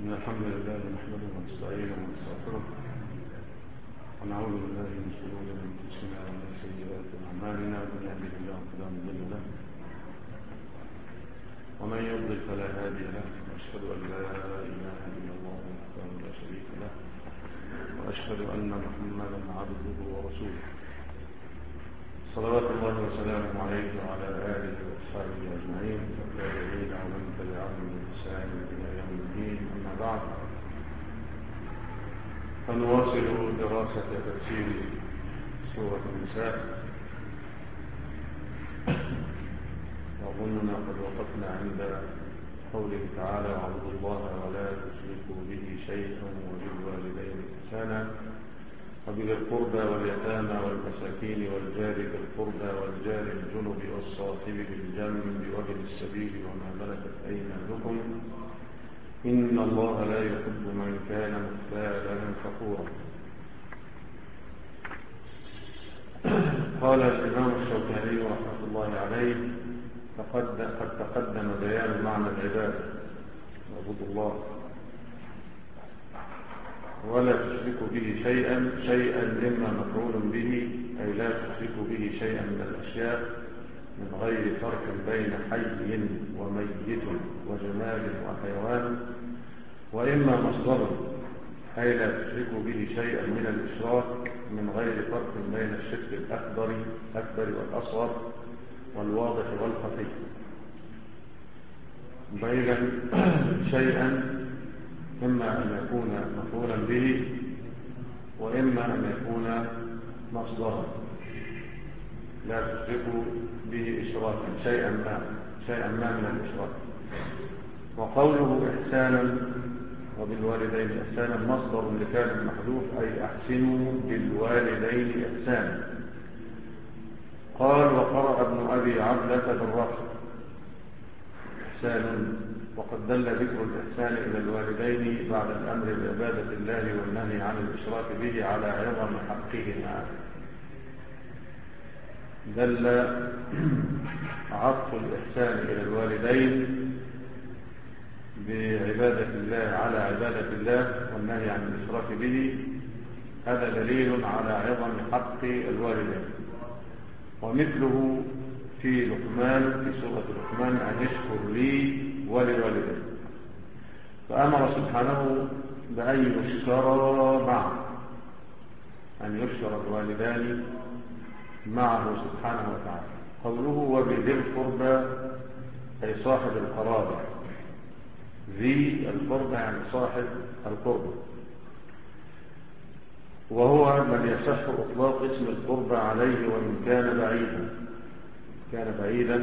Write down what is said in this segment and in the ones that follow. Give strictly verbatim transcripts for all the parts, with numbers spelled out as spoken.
إن الحمد لله نحمده ونستعينه ونستغفره ونعوذ بالله من شرور أنفسنا ومن سيئات أعمالنا، من يهده الله فلا مضل له ومن يضلل فلا هادي له، وأشهد أن لا إله إلا الله وحده لا شريك له، وأشهد أن محمدا عبده ورسوله صلوات الله وسلامه عليه وعلى آله وأصحابه أجمعين والتابعين ومن تبعهم بإحسان إلى يوم الدين. أما بعد، فنواصل دراسة تفسير سورة النساء، وأظننا قد وقفنا عند قوله تعالى: واعبدوا الله ولا تشركوا به شيئا وبالوالدين إحسانا وبذي القربى واليتامى والمساكين والجار ذي القربى والجار الجنب والصاحب بالجنب وابن السبيل وما ملكت أيمانكم إن الله لا يحب من كان مختالا فخورا. قال الإمام الشوكاني رحمة الله عليه: قد تقدم بيان معنى العبادة واعبدوا الله ولا تشركوا به شيئا شيئا مما مفعول به، أي لا تشركوا به شيئا من الأشياء من غير فرق بين حي وميت وجمال وحيوان، وإما مصدر، أي لا تشركوا به شيئا من الإشراك من غير فرق بين الشرك الأكبر الأكبر والأصغر والواضح والخفي، بين شيئا إما أن يكون مفعولا به وإما أن يكون مصدرا، لا تشركوا به إشراكا شيئا ما شيئا ما من الإشراك. وقوله إحسانا وبالوالدين إحسانا مصدر لكان محذوف، أي أحسنوا بالوالدين إحسانا. قال: وقرأ ابن أبي عبلة بالرفع إحسان، وقد دل ذكر الإحسان إلى الوالدين بعد الأمر بعبادة الله والنهي عن الإشراك به على عظم حقهما. دل عطف الإحسان إلى الوالدين بعبادة الله على عبادة الله والنهي عن الإشراك به، هذا دليل على عظم حق الوالدين. ومثله في لقمان، في سورة لقمان: أن يشكر لي ولوالديه، فأمر سبحانه بأن يشكر معه، أن يشكر الوالدان معه سبحانه وتعالى. قوله وبذي القربى أي صاحب القرابة، ذي القربى يعني صاحب القربى، وهو من يصح إطلاق اسم القربى عليه وإن كان بعيدا كان بعيدا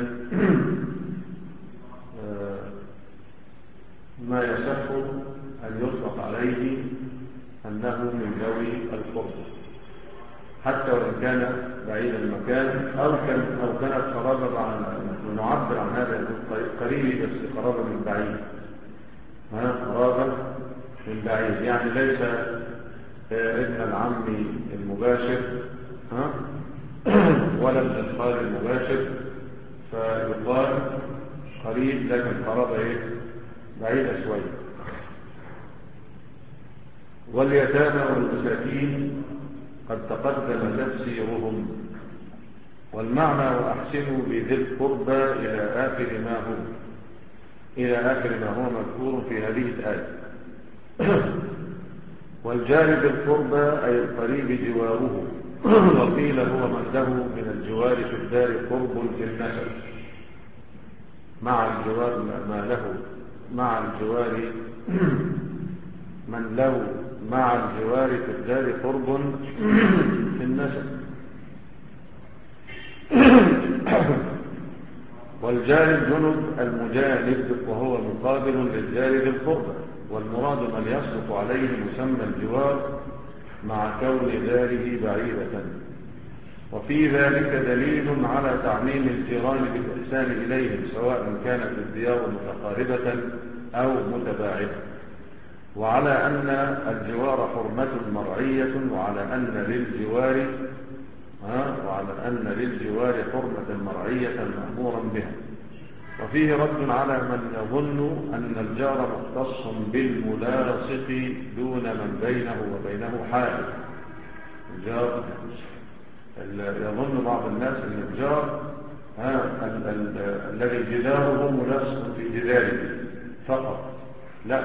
ما يصح أن يطلق عليه أنه من ذوي القربى حتى وإن كان بعيد المكان، أو كان أو كانت قرابة عن نعبر عن هذا قريب بس قرابة من بعيد، ها قرابة من بعيد، يعني ليس ابن العم المباشر ها ولا ابن الخال المباشر، فيقال قريب لكن قرابة ايه بعيدة شوية. واليتامى والمساكين قد تقدم تفسيرهم، والمعنى وأحسنوا بذي القربى إلى آخر ما هو إلى آخر ما هو مذكور في هذه الآية. والجار ذي القربى أي القريب جواره، وقيل هو من له من الجوار في الدار قرب في النسب، مع الجوار ما له مع الجوار من له مع الجوار في الدار قرب في النسب. والجار الجنب المجانب، وهو مقابل للجار ذي القربى، والمراد من يسقط عليه مسمى الجوار مع كون داره بعيدة. وفي ذلك دليل على تعميم الجيران بالإحسان إليهم، سواء كانت الديار متقاربة أو متباعدة، وعلى أن الجوار حرمة مرعية، وعلى أن للجوار ها وعلى أن للجوار حرمة مرعية مأمورا بها. وفيه رد على من يظن أن الجار مختص بالملاصق دون من بينه وبينه حائل. الجار يظن بعض الناس أن الجار الذي جداره ملاصق في جداره فقط. لا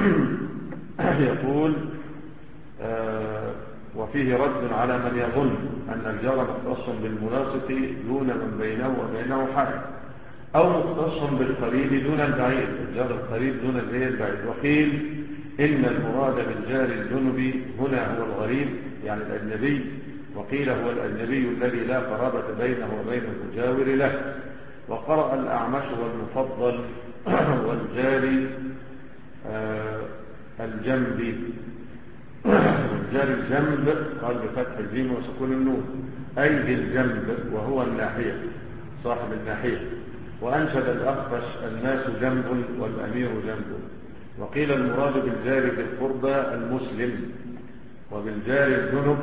يقول آه وفيه رد على من يظن أن الجار مختص بالملاصق دون من بينه وبينه حائل، أو مختص بالقريب دون البعيد، الجار القريب دون البعيد. وقيل إن المراد بالجار الجنب هنا هو الغريب يعني الأجنبي، وقيل هو الأجنبي الذي لا قرابة بينه وبين المجاور له. وقرأ الأعمش والمفضل والجار آه الجنب، والجار الجنب قال بفتح الجيم وسكون النون، أي بالجنب وهو الناحية صاحب الناحية. وأنشد الأخفش الناس جنب والأمير جنب. وقيل المراد بالجار في القربى المسلم، وبالجار الجنب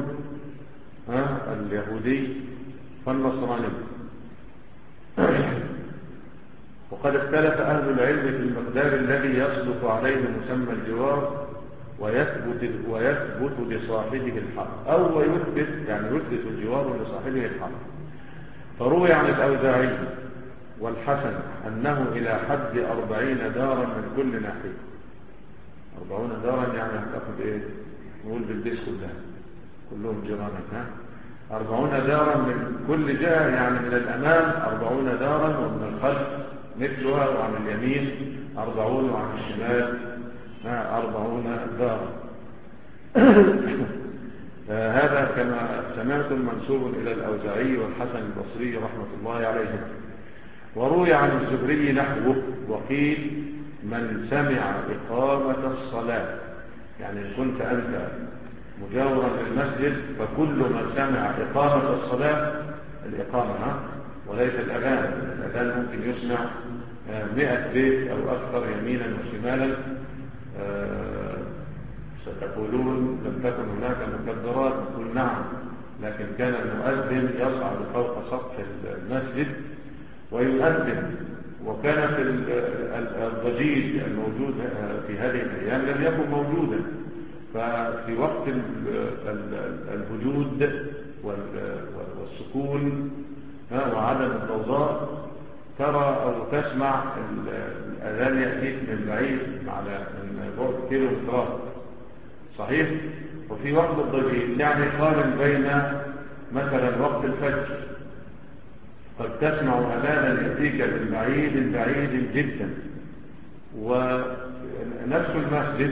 اليهودي فالنصراني. وقد اختلف أهل العلم في المقدار الذي يصدق عليه مسمى الجوار ويثبت, ويثبت لصاحبه الحق، أو يثبت يعني يثبت الجوار لصاحبه الحق. فروي عن الأوزاعي والحسن أنه إلى حد أربعين دارا من كل ناحية. أربعون دارا يعني هتأخذ إيه؟ نقول بالبيس كلها كلهم جيرانك، ها؟ أربعون دارا من كل جهة يعني من الأمام أربعون دارا، ومن الخلف مثلها، وعن اليمين أربعون، وعن الشمال أربعون دارا. هذا كما سمعتم منسوب إلى الأوزاعي والحسن البصري رحمة الله عليهم. وروي عن الزهري نحوه. وقيل من سمع إقامة الصلاة، يعني إن كنت أنت مجاورا للمسجد فكل من سمع إقامة الصلاة، الإقامة ها وليس الأذان، الأذان ممكن يسمع مئة بيت أو أكثر يمينا وشمالا. ستقولون لم تكن هناك مكبرات، نقول نعم، لكن كان المؤذن يصعد فوق سطح المسجد ويؤذن. وكانت الضجيج الموجود في هذه الأيام لم يكن موجودا، ففي وقت الهدود والسكون وعدم الضوضاء ترى أو تسمع الأذان يأتيك من بعيد على من بعد كيلومترات صحيح. وفي وقت الضجيج يعني قارن بين مثلا وقت الفجر قد تسمع أذانا يأتيك من بعيد بعيد جدا، ونفس المسجد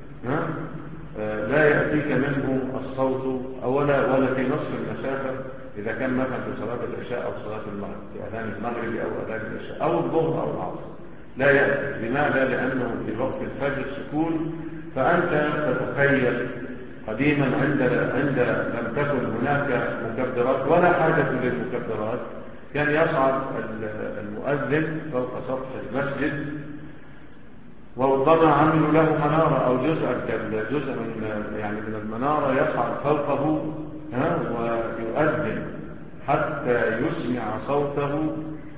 لا يأتيك منه الصوت أولا ولا في نصف المسافة إذا كان مثلا في صلاة العشاء أو صلاة المغرب، في أذان المغرب أو أذان العشاء أو الظهر أو العصر لا يأتي. لماذا؟ لأنه في وقت الفجر سكون، فأنت تتخيل قديما عند عند لم تكن هناك مكبرات ولا حاجة للمكبرات، كان يصعد المؤذن فوق سطح المسجد، وربما عملوا له منارة أو جزءا جزء من يعني من المنارة يصعد فوقه ها ويؤذن حتى يسمع صوته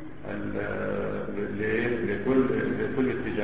لكل لكل اتجاه.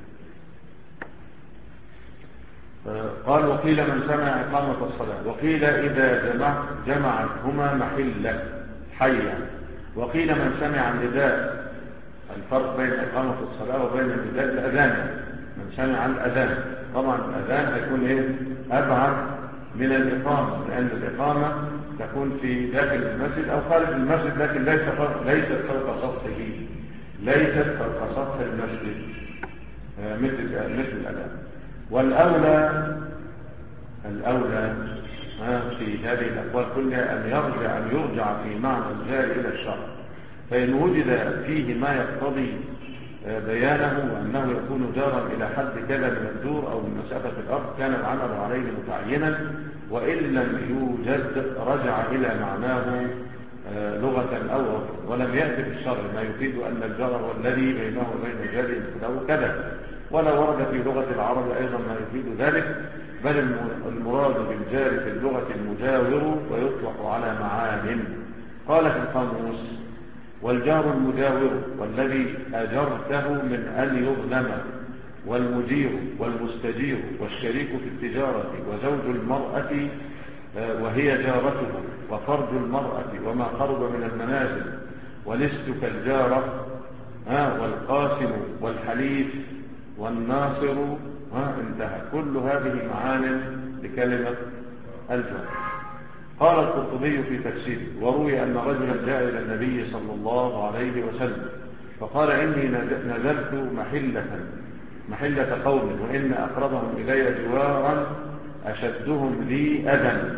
قال وقيل من سمع إقامة الصلاة، وقيل إذا جمع جمعتهما محلة حيا، وقيل من سمع النداء. الفرق بين إقامة الصلاة وبين النداء الأذان، من سمع الأذان طبعا الأذان هيكون إيه أبعد من الإقامة، لأن الإقامة تكون في داخل المسجد أو خارج المسجد، لكن ليس ليست فوق سطحه، ليست فوق سطح المسجد مثل مثل الأذان. والأولى الأولى في هذه الأقوال كلها أن يرجع أن يرجع في معنى الجار إلى الشرع، فإن وجد فيه ما يقتضي بيانه وأنه يكون جارا إلى حد كذا من الدور أو من مسافة الأرض كان العمل عليه متعينا، وإن لم يوجد رجع إلى معناه لغة أو عرفا، ولم يأتي في الشرع ما يفيد أن الجار هو الذي بينه وبين جاره له كذا، ولا ورد في لغة العرب أيضا ما يفيد ذلك، بل المراد بالجار في اللغة المجاور ويطلق على معان. قال في القاموس والجار المجاور والذي أجرته من أن يظلم، والمجير والمستجير والشريك في التجارة وزوج المرأة وهي جارته وفرج المرأة وما قرب من المنازل ولست كالجارة والقاسم والحليف والناصر انتهى. كل هذه معان لكلمة الجار. قال القرطبي في تفسيره: وروي أن رجلا جاء إلى النبي صلى الله عليه وسلم فقال: إني نزلت محلة محلة قوم وإن أقربهم إلي جوارا أشدهم لي أذى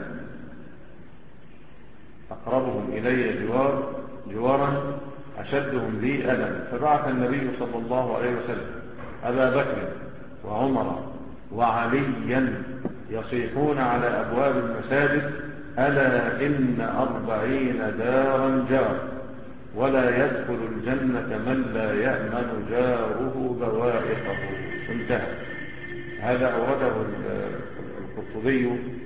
أقربهم إلي جوار جوارا أشدهم لي أذى فبعث النبي صلى الله عليه وسلم أبا بكر وعمر وعليا يصيحون على أبواب المساجد: ألا إن أربعين دارا جار ولا يدخل الجنة من لا يأمن جاره بوائقه. انتهى. هذا أورده القرطبي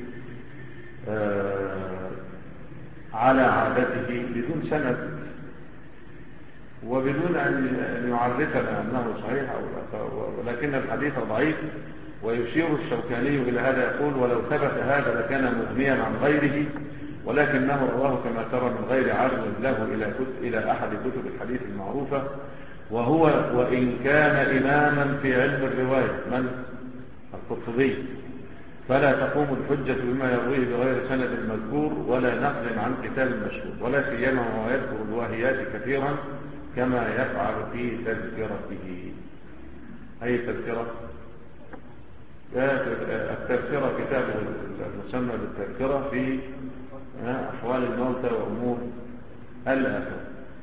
على عادته بدون سند وبدون أن يعرفنا أنه صحيح، ولكن الحديث ضعيف. ويشير الشوكاني إلى هذا يقول: ولو ثبت هذا لكان مغنيا عن غيره، ولكنه رواه كما ترى من غير عرض له إلى إلى أحد كتب الحديث المعروفة، وهو وإن كان إماما في علم الرواية من القرطبي، فلا تقوم الحجة بما يرويه بغير سند المذكور ولا نقل عن كتاب المشهور، ولا سيما وهو يذكر الواهيات كثيرا كما يفعل في تذكرته. أي تذكرة؟ التذكرة كتاب المسمى بالتذكرة في أحوال الموتى وأمور الآخرة.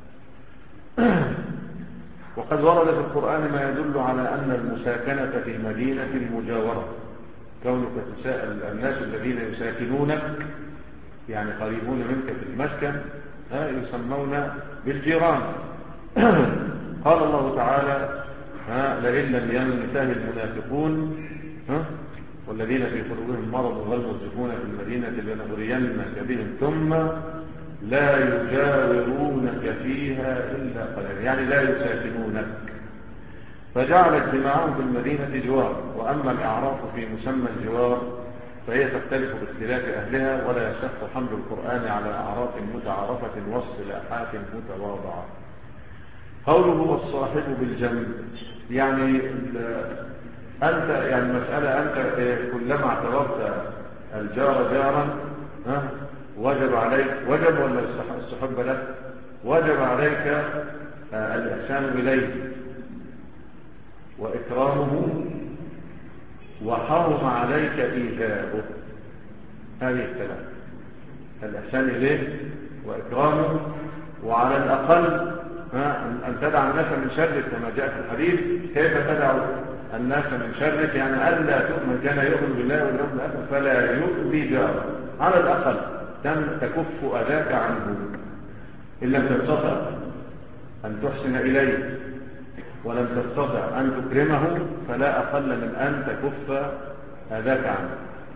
وقد ورد في القرآن ما يدل على أن المساكنة في مدينة المجاورة، كونك تساءل الناس الذين يساكنونك يعني قريبون منك في المسكن يسمون بالجيران. قال الله تعالى: لئن لم ينتهي المنافقون والذين في قلوبهم مرض والمرجفون في المدينة لنغرينك بهم ثم لا يجاورونك فيها إلا قليلا، يعني لا يساكنونك. فجعل اجتماعهم في المدينة جوار. وأما الأعراف في مسمى الجوار فهي تختلف باختلاف أهلها، ولا يصح حمل القرآن على أعراف متعارفة واصطلاحات متواضعة. قوله والصاحب بالجنب، يعني أنت يعني مسألة أنت كلما اعتبرت الجار جارا ها وجب عليك، وجب ولا استحب لك؟ وجب عليك الإحسان إليه وإكرامه، وحرم عليك إيذاؤه. هذه الثلاث: الإحسان إليه وإكرامه، وعلى الأقل أن تدع الناس من شرك كما جاء في الحديث. كيف تدع الناس من شرك؟ يعني ألا تؤمن كان يؤمن بالله واليوم الآخر فلا يؤذي جاره، على الأقل تكف أذاك عنه. إن لم تستطع أن تحسن إليه ولم تستطع أن تكرمه فلا أقل من أن تكف أذاك عنه.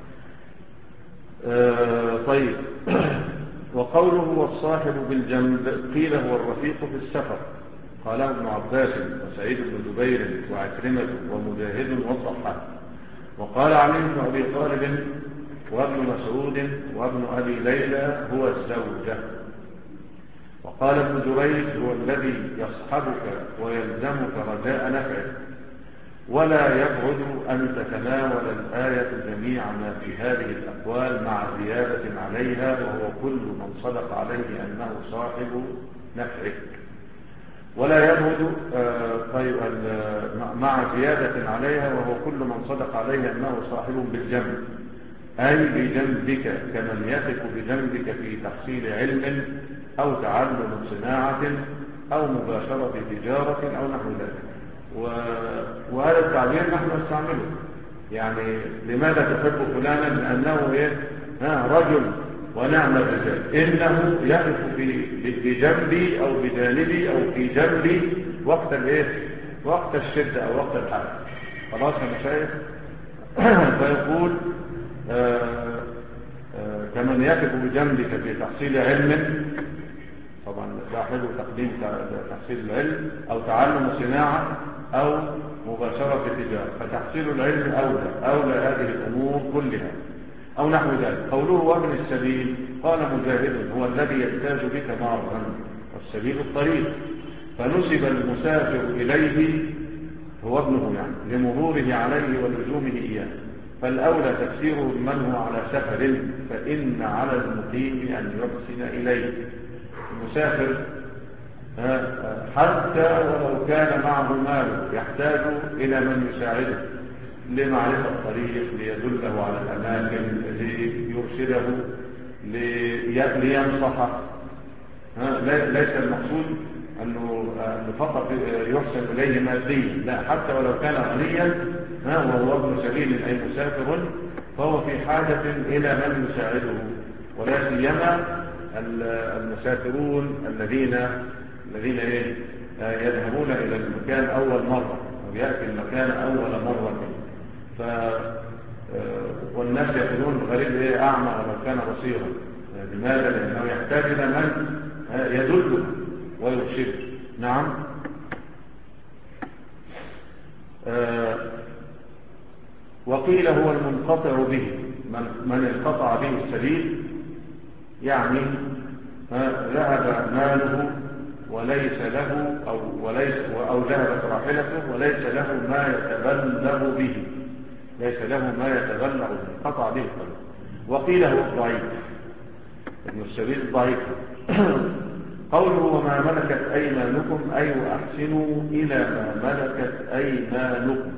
آه طيب. وقوله والصاحب بالجنب قيل هو الرفيق في السفر، قاله ابن عباس وسعيد بن جبير وعكرمة ومجاهد والضحاك. وقال علي بن أبي طالب وابن مسعود وابن أبي ليلى هو الزوجة. وقال ابن جريج هو الذي يصحبك ويلزمك رجاء نفعه. ولا يبعد أن تتناول الآية جميع ما في هذه الأقوال مع زيادة عليها، وهو كل من صدق عليه أنه صاحب نفعك. ولا يبعد طيب مع زيادة عليها وهو كل من صدق عليه أنه صاحب بالجنب، أي بجنبك كمن يثق بجنبك في تحصيل علم أو تعلم صناعة أو مباشرة تجارة أو نحو ذلك. وهذا التعبير نحن نستعمله. يعني لماذا تحب فلانا؟ لأنه إيه؟ رجل ونعم الرجال، إنه يقف بجنبي أو بجانبي أو في جنبي وقت الإيه؟ وقت الشدة أو وقت الحاجة. خلاص يا مشايخ. فيقول آه آه كمن يقف بجنبك في تحصيل علم، طبعا صاحبه تقديم تحصيل العلم أو تعلم صناعة أو مباشرة تجارة، فتحصيل العلم أولى أولى هذه الأمور كلها أو نحو ذلك. قوله وابن السبيل، قال مجاهد هو الذي يجتاز بك مارا، والسبيل الطريق، فنسب المسافر إليه هو ابنه يعني لمروره عليه ولزومه إياه، فالأولى تفسيره من هو على سفر، فإن على المقيم أن يحسن إليه. المسافر حتى ولو كان معه مال يحتاج إلى من يساعده لمعرفة الطريق، ليدله على الأماكن، ليرشده، لينصحه. ليس المقصود أنه فقط يحسن إليه ماديا، لا، حتى ولو كان غنيا وهو ابن سبيل أي مسافر فهو في حاجة إلى من يساعده، ولا سيما المسافرون الذين الذين إيه؟ يذهبون إلى المكان أول مرة أو يأتي المكان أول مرة. ف والناس يقولون الغريب إيه أعمى ولو كان بصيرا. لماذا؟ لأنه يحتاج إلى من يدله ويرشده. نعم. آه وقيل هو المنقطع به، من, من انقطع به السبيل، يعني ذهب ماله وليس له أو, وليس أو ذهبت راحلته وليس له ما يتبلغ به، ليس له ما يتبلغ به، قطع به الطريق. وقيل هو الضعيف، ابن السبيل الضعيف. قوله وما ملكت أيمانكم أي وأحسنوا إلى ما ملكت أيمانكم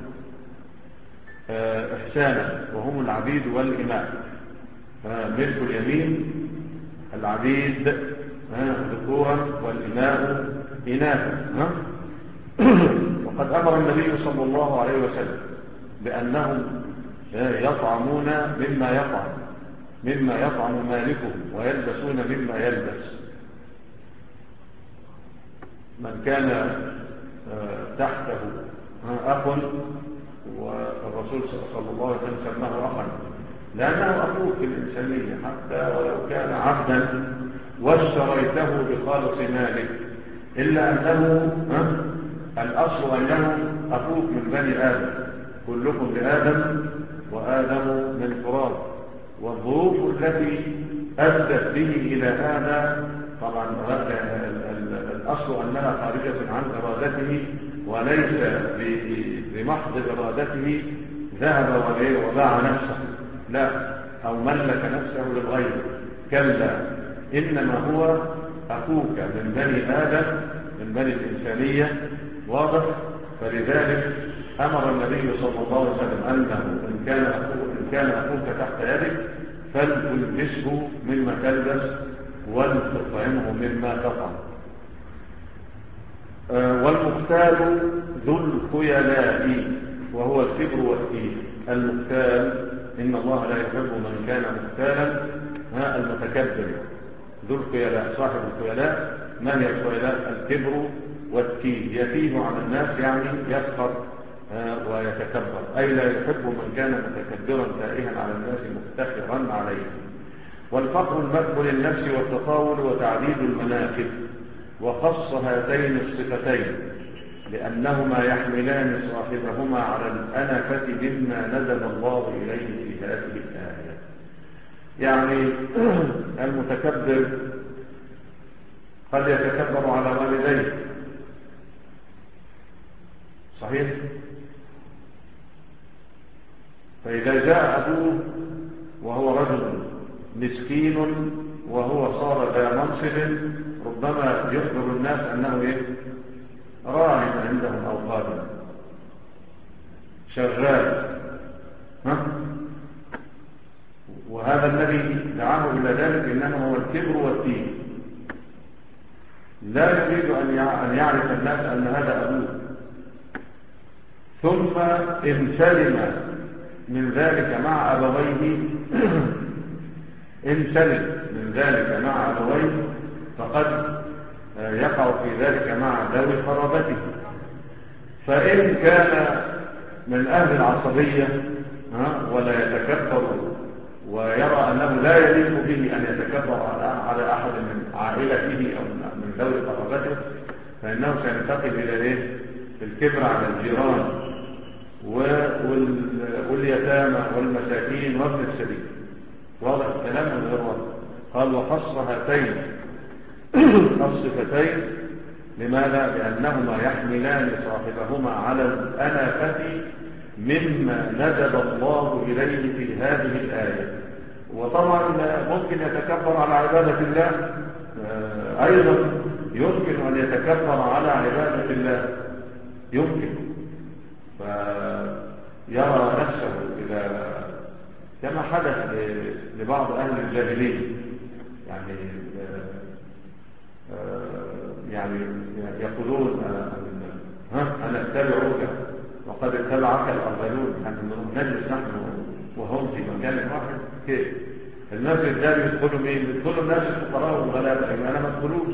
إحسانا، وهم العبيد والإماء. ملك اليمين العبيد ذكورا والإماء إناثا. وقد أمر النبي صلى الله عليه وسلم بأنهم يطعمون مما يطعم مما يطعم مالكهم ويلبسون مما يلبس. من كان تحته أخ، والرسول صلى الله عليه وسلم سماه أخا لأنه أخوك في الإنسانية، حتى ولو كان عبدا واشتريته بخالص مالك، إلا أنه الأصل أنه أخوك من بني آدم، كلكم لآدم وآدم من تراب. والظروف التي أدت به إلى هذا طبعا الأصل أنها خارجة عن إرادته، وليس بمحض إرادته ذهب وباع نفسه، لا، أو ملك نفسه للغير، كلا، إنما هو أخوك من بني آدم من بني الإنسانية. واضح؟ فلذلك أمر النبي صلى الله عليه وسلم أنه إن كان أخوك, إن كان أخوك تحت يدك فلتلبسه مما تلبس ولتطعمه مما تطعم. أه والمختال ذو الخيلاء وهو الكبر والكيل. المختال إن الله لا يحب من كان مختالا المتكبر. ذو الخيلاء صاحب الخيلاء. ما هي الخيلاء؟ الكبر والكيل، يتيه على الناس يعني يفخر ويتكبر، أي لا يحب من كان متكبرا تائها على الناس مفتخرا عليه. والفقر المدح للنفس والتطاول وتعديد المناكب، وخص هاتين الصفتين لأنهما يحملان صاحبهما على الأنفة مما ندب الله إليه في هذه الآية. يعني المتكبر قد يتكبر على والديه، صحيح؟ فإذا جاء أبوه وهو رجل مسكين وهو صار ذا منصب، ربما يخبر الناس أنه إيه؟ راهب عندهم أو خادم شغال، ها؟ وهذا الذي دعاه إلى ذلك إنما هو الكبر والدين. لا يريد أن يعرف الناس أن هذا أبوه، ثم إن سلم من ذلك مع أبويه إن سلم من ذلك مع أبويه فقد يقع في ذلك مع ذوي قرابته. فإن كان من أهل العصبية ولا يتكبر ويرى أنه لا يليق به أن يتكبر على أحد من عائلته أو من ذوي قرابته، فإنه سينتقل إلى إيه؟ الكبر على الجيران واليتامى والمساكين وابن السبيل. واضح الكلام من غير واضح. قال وخص هاتين الصفتين لماذا؟ لأنهما يحملان صاحبهما على الأنفة مما ندب الله إليه في هذه الآية. وطبعا ممكن يتكبر على عبادة الله، أيضا يمكن أن يتكبر على عبادة الله، يمكن فيرى نفسه إلى كما حدث لبعض أهل الجاهلية، يعني يعني يقولون ها أنا أتبعك وقد اتبعك الأرذلون، نحن نجلس نحن وهم في مكان واحد. كيف المسجد ده يدخلوا مين؟ يدخلوا الناس الفقراء والغلابة، يبقى أنا ما ادخلوش.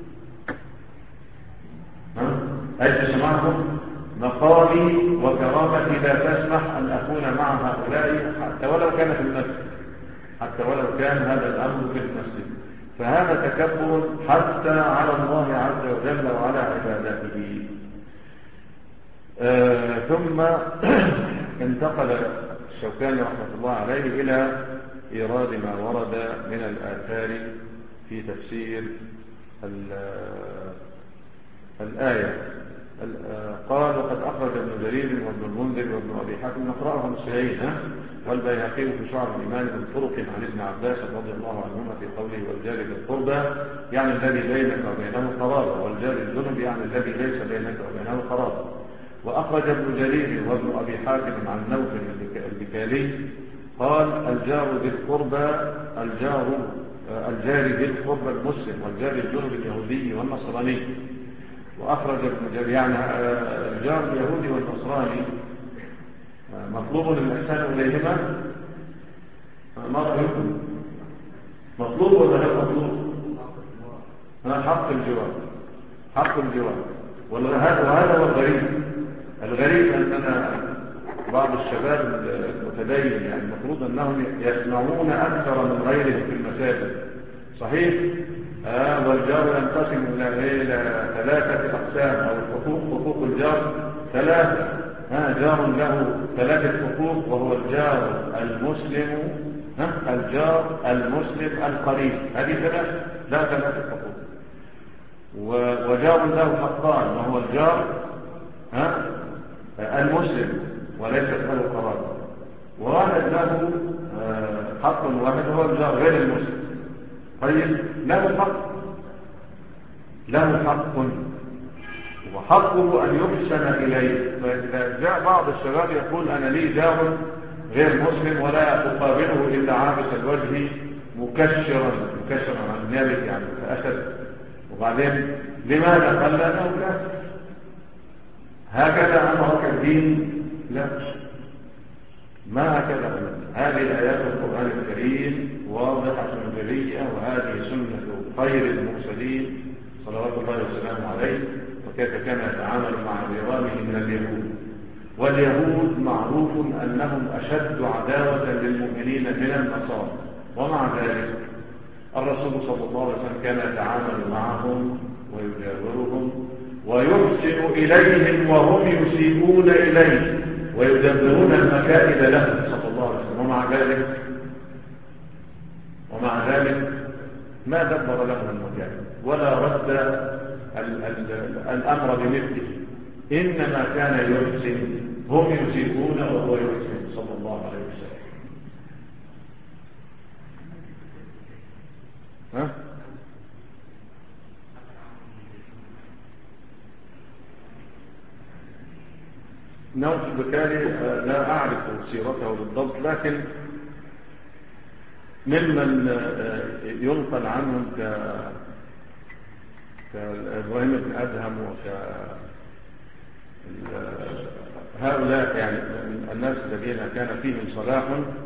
ها أجلس معكم مقامي وكرامتي لا تسمح أن أكون مع هؤلاء حتى ولو كان في المسجد، حتى ولو كان هذا الأمر في المسجد. فهذا تكبر حتى على الله عز وجل وعلى عبادته. آه ثم انتقل الشوكاني رحمة الله عليه إلى إيراد ما ورد من الآثار في تفسير الآية. قال وقد أخرج ابن جرير وابن المنذر وابن أبي حاتم نقرأهم سعيد والبيهقي في شعب الإيمان من طرق عن ابن عباس رضي الله عنهما في قوله والجار بالقربى يعني الذي بينك وبينه قرابة، والجار الجنب يعني الذي ليس بينك وبينه قرابة. وأخرج ابن جرير وابن أبي حاتم عن نوف البكالي قال الجار بالقربى الجار الجار بالقربى المسلم، والجار الجنب اليهودي والنصراني. وأخرج ابن جرير يعني الجار اليهودي والنصراني مطلوب الإحسان إليهما. ما رأيكم؟ مطلوب ولا لا مطلوب؟ حق الجوار، حق الجوار. وهذا هو الغريب. الغريب أننا بعض الشباب المتدين يعني المفروض أنهم يسمعون أكثر من غيرهم في المساجد. صحيح؟ آه والجار ينقسم إلى ثلاثة أقسام أو الحقوق. حقوق الجار ثلاثة. آه جار له ثلاثة حقوق وهو الجار المسلم، آه الجار المسلم القريب، هذه ثلاثة لا ثلاثة حقوق. وجار له حقان وهو الجار آه المسلم وليس له قرابة، وواحد له آه حق واحد وهو الجار غير المسلم. طيب له حق، له حق وحقه أن يحسن إليه. فإذا جاء بعض الشباب يقول أنا لي جار غير مسلم ولا أقابله إلا عابس الوجه مكشرا مكشرا عن نابت يعني كأسد، وبعدين لماذا قال له كافر؟ هكذا أمرك الدين؟ لا، ما هكذا أمرك. هذه آيات القرآن الكريم واضحة جلية، وهذه سنة خير المرسلين صلوات الله وسلامه عليه، وكيف كان يتعامل مع جيرانه من اليهود. واليهود معروف أنهم أشد عداوة للمؤمنين من النصارى، ومع ذلك الرسول صلى الله عليه وسلم كان يتعامل معهم ويجاورهم ويحسن إليهم وهم يسيئون إليه ويدبرون المكائد لهم صلى الله عليه وسلم. ومع ذلك ومع ذلك ما دبر لهم المكائد ولا رد ال ال الأمر بمثله، إنما كان يحسن، هم يسيئون وهو يحسن صلى الله عليه وسلم. ها؟ نوف البكالي لا أعرف سيرته بالضبط، لكن ممن ينقل عنهم ك كإبراهيم بن أدهم وك هؤلاء يعني الناس الذين كان فيهم صلاح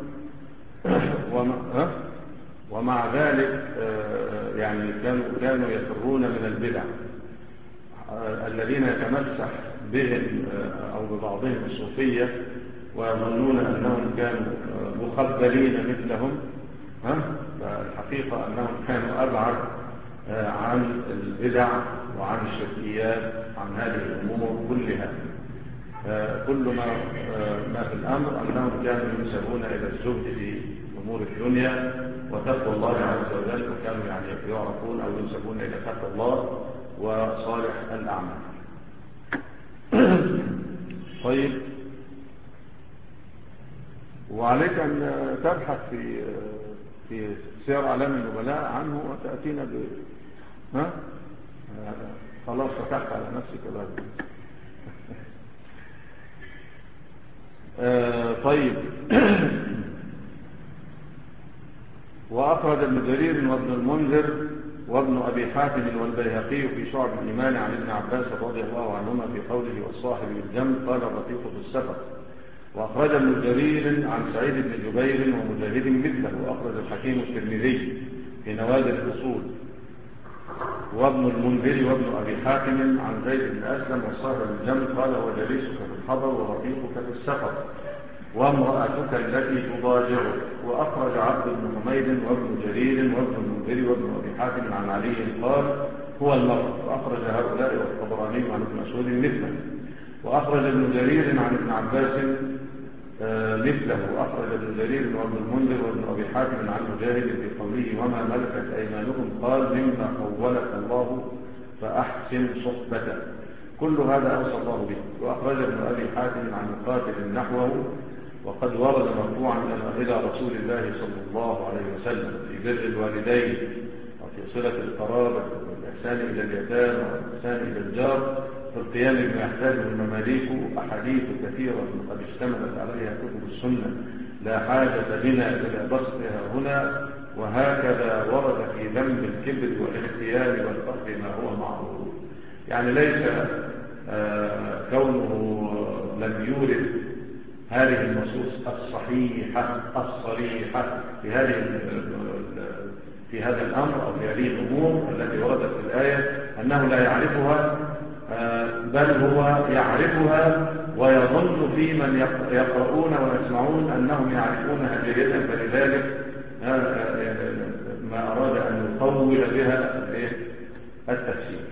ومع ذلك يعني كانوا كانوا يفرون من البدع. الذين يتمسح بهم أو ببعضهم الصوفية ويظنون أنهم كانوا مخبلين مثلهم، فالحقيقة أنهم كانوا أبعد عن البدع وعن الشركيات، عن هذه الأمور كلها. كل ما ما في الأمر أنهم كانوا ينسبون إلى الزهد في أمور الدنيا وتقوى الله عز وجل، وكانوا يعني يعرفون أو ينسبون إلى تقوى الله وصالح الأعمال. طيب، وعليك أن تبحث في في سير أعلام النبلاء عنه وتأتينا ب ها خلاص فتحت على نفسك بقى. آه طيب. وأخرج ابن جرير وابن المنذر وابن أبي حاتم والبيهقي في شعب الإيمان عن ابن عباس رضي الله عنهما في قوله والصاحب بالجنب قال الرفيق في السفر. وأخرج ابن جرير عن سعيد بن جبير ومجاهد مثله. وأخرج الحكيم الترمذي في نوادر الأصول وابن المنذر وابن أبي حاتم عن زيد بن أسلم والصاحب بالجنب قال هو جليسك في الحضر ورفيقك في السفر وامرأتك التي تضاجعك. وأخرج عبد بن حميد وابن جرير وابن المنذر وابن أبي حاتم عن علي قال هو المرء. وأخرج هؤلاء والطبراني عن ابن مسعود مثله. وأخرج ابن جرير عن ابن عباس مثله. وأخرج ابن جرير وابن المنذر وابن أبي حاتم عن مجاهد في قوله وما ملكت أيمانكم قال مما خولك الله فأحسن صحبته. كل هذا أوصى الله به. وأخرج ابن أبي حاتم عن مقاتل نحوه وقد ورد مرفوعا إلى رسول الله صلى الله عليه وسلم في بر الوالدين وفي صلة القرابة والإحسان إلى اليتامى والإحسان إلى الجار في القيام بما يحتاجه المماليك أحاديث كثيرة قد اشتملت عليها كتب السنة لا حاجة بنا إلى بسطها هنا. وهكذا ورد في ذنب الكبر والاختيار والفقر ما هو معروف. يعني ليس آه كونه لم يورد هذه النصوص الصحيحة الصريحة في هذه في هذا الأمر أو في هذه الأمور التي وردت في الآية أنه لا يعرفها، بل هو يعرفها ويظن في من يقرؤون ويسمعون أنهم يعرفونها جيدا، فلذلك ما أراد أن يطول بها التفسير.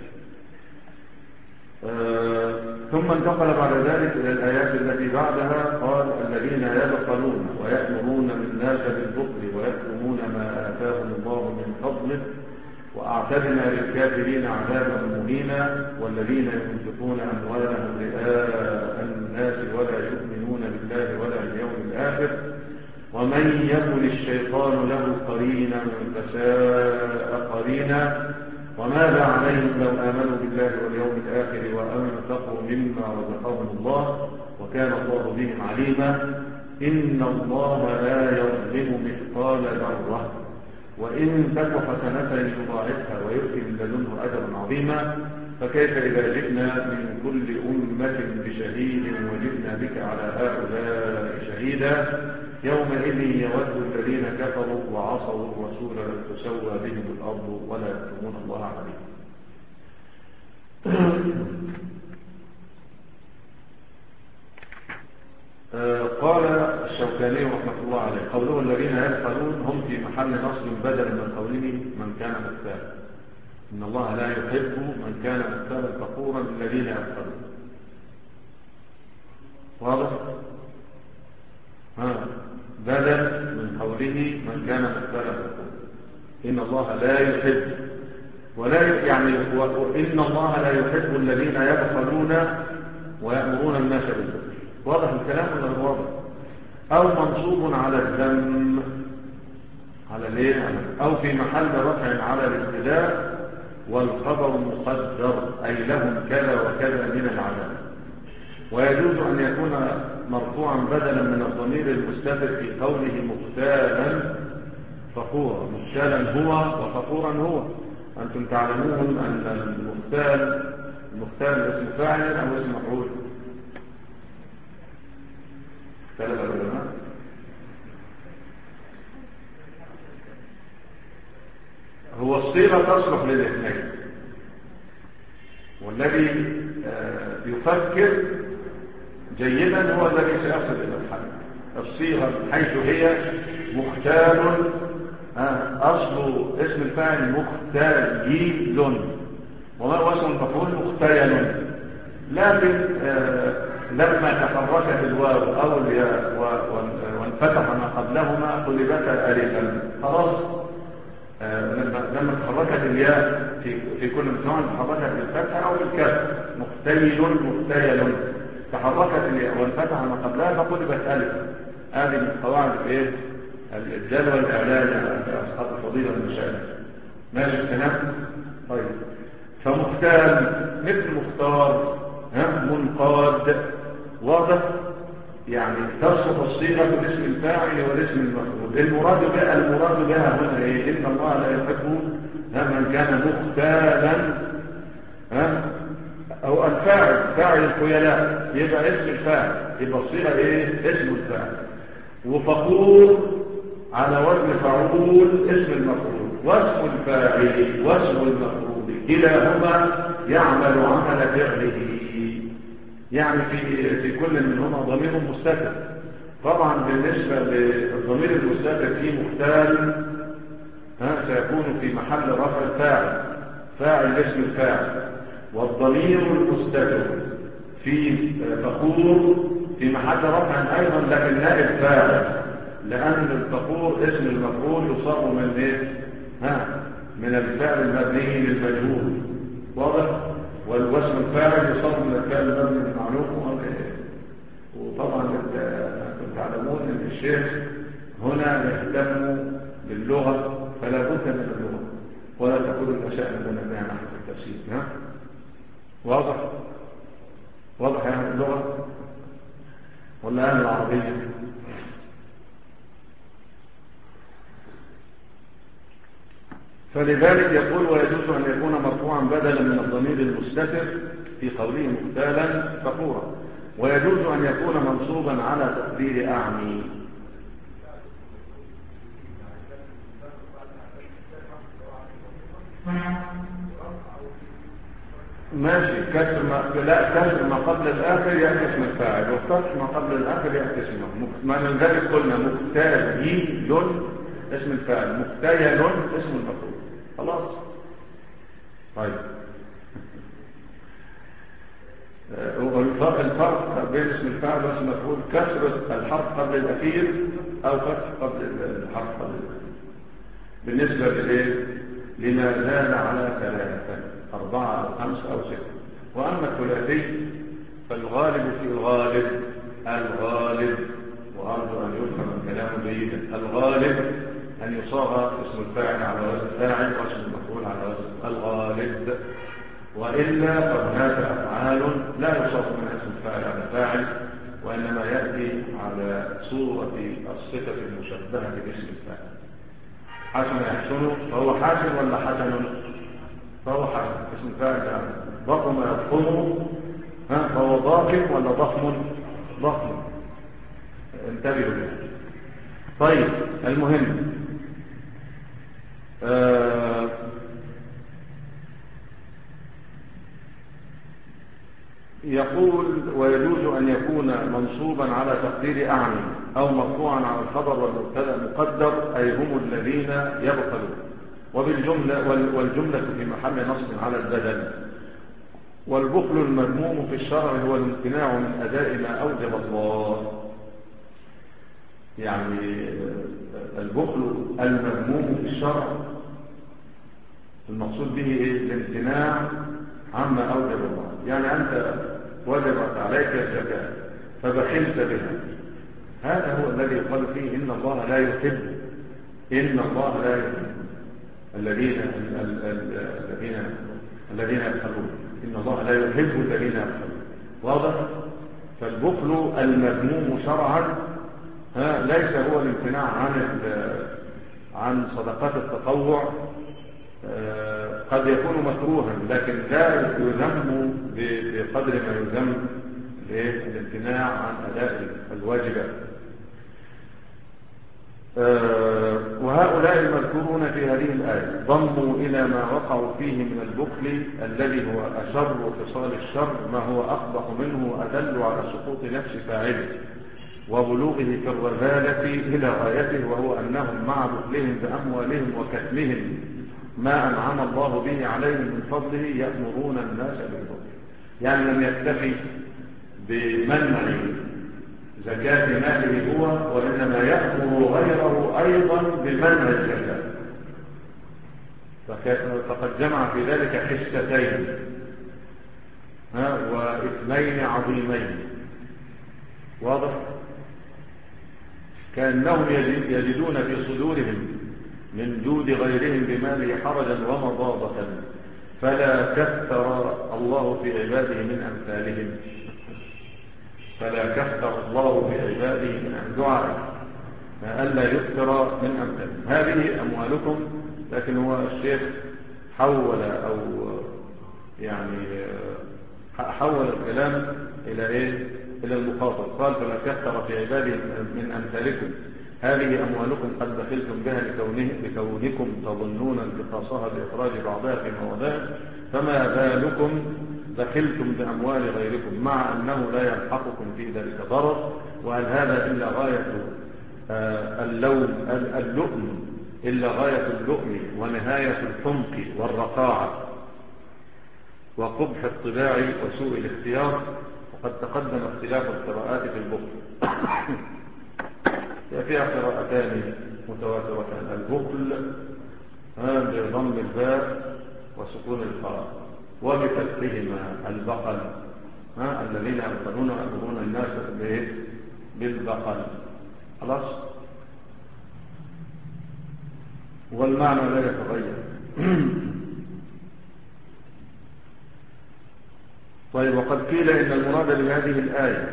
ثم انتقل بعد ذلك إلى الآيات التي بعدها قال الذين يبخلون ويأمرون الناس بالبخل ويكتمون ما آتاهم الله من فضله وأعتدنا للكافرين عذابا مهينا والذين ينفقون أموالهم رئاء الناس ولا يؤمنون بالله ولا باليوم الآخر ومن يكن الشيطان له قرينا فساء قرينا وماذا عليهم لو آمنوا بالله واليوم الآخر وأنفقوا مما رزقهم الله وكان الله بهم عليما إن الله لا يظلم مثقال ذرة وإن تك حسنة يضاعفها ويؤتي من لدنه أجرا عظيما فكيف إذا جئنا من كل أمة بشهيد وجئنا بك على هؤلاء شهيدا يومئذ يود الذين كفروا وعصوا الرسول لن تسوى بهم الأرض ولا يكتمون الله عليهم. قال الشوكاني رحمة الله عليه قوله الذين يبخلون هم في محل نصب بدلا من قوله من كان مختالا. إن الله لا يحب من كان مختالا فخورا بالذين يبخلون. واضح؟ ها بدل من قوله من كان مختالا فخورا. إن الله لا يحب ولا يعني إن الله لا يحب الذين يبخلون ويأمرون الناس بالبخل. واضح الكلام ولا غير واضح؟ أو منصوب على الذم على ليه أو في محل رفع على الابتداء والخبر مقدر أي لهم كذا وكذا من العذاب. ويجوز أن يكون مرفوعا بدلا من الضمير المستتر في قوله مختالا فخورا. مختالا هو وفخورا هو. أنتم تعلمون أن المختال المختال اسم فاعل أو اسم مفعول؟ ثلاثة العلماء هو الصيغة تصلح للاثنين والذي يفكر جيدا هو الذي سيصل إلى الحل. الصيغة حيث هي مختال أصل اسم الفاعل مختيل، وما هو اسم المفعول مختيل، لكن آه لما تحركت الواو أو الياء وانفتح ما قبلهما قلبتا ألفا خلاص. آه لما لما تحركت الياء في في كل مكان تحركت بالفتح أو بالكسر، مختيل مختيل، تحركت الياء وانفتح ما قبلها فقلبت ألفا. هذه من قواعد الايه الإبدال والإعلان يا أصحاب الفضيلة المشاهدة. ماشي الكلام؟ طيب. فمختال مثل مختار، ها منقاد، واضح؟ يعني تصف الصيغة باسم الفاعل والاسم المفعول. المراد بها المراد بها هنا ايه؟ إن الله لا يحب من كان مختالا، ها أو الفاعل فاعل الخيلاء يبقى اسم الفاعل، يبقى الصيغة ايه؟ اسم الفاعل. وفخور على وزن فعول اسم المفعول، واسم الفاعل واسم المفعول كلاهما يعمل عمل فعله، يعني في في كل منهما ضمير مستتر. طبعا بالنسبه للضمير المستتر في مختال ها سيكون في محل رفع الفاعل، فاعل اسم الفاعل. والضمير المستتر في فخور في محل رفع ايضا لكن نائب فاعل، لان الفخور اسم المفعول يصاب من ايه؟ ها من الفعل المبني للمجهول، واضح؟ والواسم الفاعل يصاب من الفعل المبني للمعلوم. وطبعا كنت تعلمون ان الشيخ هنا يهتم باللغه، فلا بد من اللغه، ولا تكون المسائل منازعه نحو التفسير. ها واضح؟ واضح يعني اللغه ولا انا العربيه؟ فلذلك يقول ويجوز أن يكون مرفوعا بدلا من الضمير المستتر في قوله مختالا فخورا، ويجوز أن يكون منصوبا على تقدير أعني. ماشي. كسر ما لا كسر ما قبل الآخر يأتي اسم الفاعل، وفتح ما قبل الآخر يأتي اسمه. ما من ذلك قلنا مختال اسم الفاعل، مختيل اسم المفعول. خلاص. طيب. الفرق بين اسم الفاعل واسم المفعول كسر الحرف قبل الأخير أو فتح قبل الحرف قبل الأخير. بالنسبة لإيه؟ لما زاد على ثلاثة أربعة أو خمسة أو ستة. وأما الثلاثي فالغالب في الغالب الغالب وأرجو أن يفهم الكلام جيدا. الغالب أن يصاغ اسم الفاعل على وزن فاعل واسم المفعول على وزن الغالب، وإلا فهناك أفعال لا يصاغ منها اسم الفاعل على فاعل، وإنما يأتي على صورة الصفة المشبهة باسم الفاعل. حسن يحسن فهو حسن ولا حسن؟ فهو حسن. اسم الفاعل ده ضخم يضخم فهو ضاخم ولا ضخم؟ ضخم. انتبهوا لها. طيب. المهم آه يقول ويجوز أن يكون منصوبا على تقدير أعني أو مرفوعا على الخبر والمبتدأ مقدر أي هم الذين يبخلون، وبالجملة والجملة في محل نصب على البدل. والبخل المذموم في الشرع هو الامتناع من أداء ما أوجب الله. يعني البخل المذموم في الشرع المقصود به إيه؟ الامتناع عما أوجب الله. يعني أنت وجبت عليك الزكاة فبخلت بها، هذا هو الذي يقال فيه إن الله لا يحب إن الله لا يحب الذين الذين الذين يبخلون. إن الله لا يحب الذين يبخلون. واضح؟ فالبخل المذموم شرعا ها ليس هو الامتناع عن عن صدقات التطوع. قد يكون مكروها لكن لا يذم بقدر ما يذم الامتناع عن أداء الواجبات. وهؤلاء المذكورون في هذه الآية ضموا إلى ما وقعوا فيه من البخل الذي هو أشر خصال الشر ما هو أقبح منه وأدل على سقوط نفس فاعله. وبلوغه في الرذالة إلى غايته، وهو أنهم مع بخلهم بأموالهم وكتمهم ما أنعم الله به عليهم من فضله يأمرون الناس بالبخل. يعني لم يكتفي بمنع زكاة ماله هو، وإنما يأمر غيره أيضا بمنع الزكاة. فقد جمع في ذلك حستين وإثمين عظيمين. واضح؟ كأنهم يجدون في صدورهم من جود غيرهم بماله حرجا ومضاضة، فلا كثر الله في عباده من أمثالهم فلا كثر الله في عباده من دعائه ألا يكثر من أمثالهم. هذه أموالكم. لكن هو الشيخ حول أو يعني حول الكلام إلى إيه؟ إلى المخاطب. قال فلا كثر في عباده من أمثالكم هذه أموالكم قد بخلتم بها لكونه لكونكم تظنون انتقاصها بإخراج بعضها في مواضعها، فما بالكم بخلتم بأموال غيركم مع أنه لا يلحقكم في ذلك ضرر. وهل هذا إلا غاية اللوم اللؤم إلا غاية اللؤم ونهاية الحمق والرقاعة وقبح الطباع وسوء الاختيار. وقد تقدم اختلاف القراءات في البخل. فيها قراءتان متواترتان: البخل بضم الباء وسكون الخاء، وبفتحهما البخل الذين يبخلون ويأمرون الناس بالبخل. خلاص، والمعنى لا يتغير. طيب، وقد قيل إن المراد بهذه الآية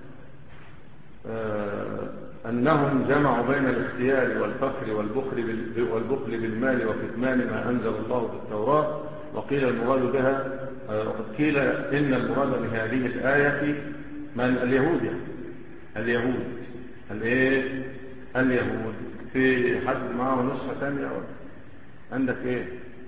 آه أنهم جمعوا بين الاختيار والفقر والبخل, والبخل بالمال وكتمان ما أنزل الله في التوراة. وقيل المراد بها آه وقد قيل إن المراد بهذه الآية من اليهود يعني. اليهود الايه اليهود في حد معه نسخة ثانية عندك ايه؟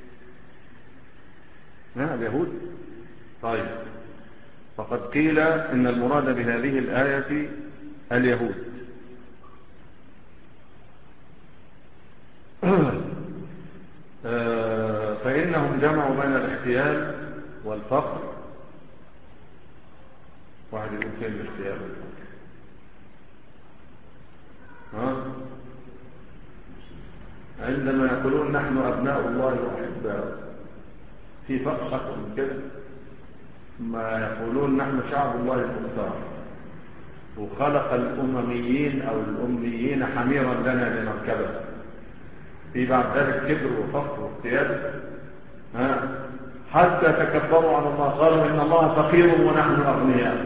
ها اليهود. طيب، فقد قيل إن المراد بهذه الآية اليهود. فإنهم جمعوا بين الاحتيال والفقر. واحد يقول فين الاحتيال والفقر؟ ها؟ عندما يقولون نحن أبناء الله وأحباؤه، في فقر أكثر من كده؟ ما يقولون نحن شعب الله المختار، وخلق الأمميين أو الأميين حميرا لنا لنركبه. في بعد ذلك كبر وفقر واختيار، حتى تكبروا على الله، قالوا إن الله فقير ونحن أغنياء.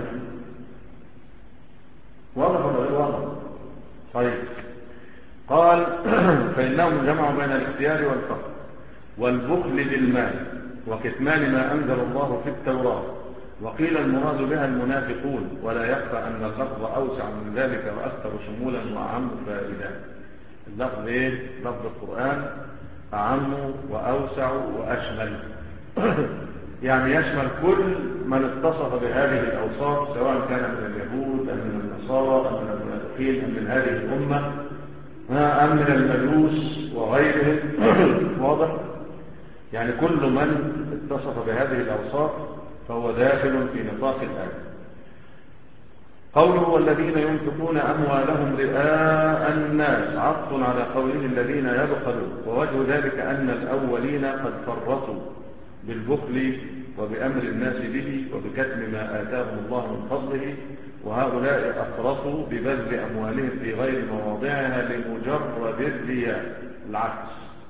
واضح ولا غير واضح؟ طيب، قال فإنهم جمعوا بين الاختيار والفقر والبخل بالمال وكتمان ما أنزل الله في التوراة. وقيل المراد بها المنافقون، ولا يخفى أن اللفظ أوسع من ذلك وأكثر شمولا وأعم فائدة. اللفظ إيه؟ لفظ القرآن أعم وأوسع وأشمل. يعني يشمل كل من اتصف بهذه الأوصاف، سواء كان من اليهود أم من النصارى أم من المنافقين أم من هذه الأمة أم من المجوس وغيرهم. واضح؟ يعني كل من اتصف بهذه الأوصاف فهو داخل في نطاق الآية. قوله والذين ينفقون أموالهم رئاء الناس عطف على قوله الذين يبخلون. ووجه ذلك أن الأولين قد فرطوا بالبخل وبأمر الناس به وبكتم ما آتاهم الله من فضله، وهؤلاء أفرطوا ببذل أموالهم في غير مواضعها لمجرد الرياء. العكس،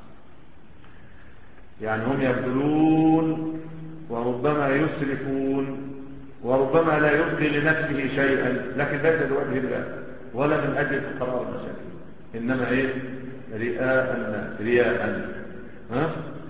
يعني هم يبذلون وربما يسرفون وربما لا يبقي لنفسه شيئا، لكن ليس لوجه الله ولا من أجل الفقراء والمساكين، إنما إيه؟ رئاء الناس، رياء. ها؟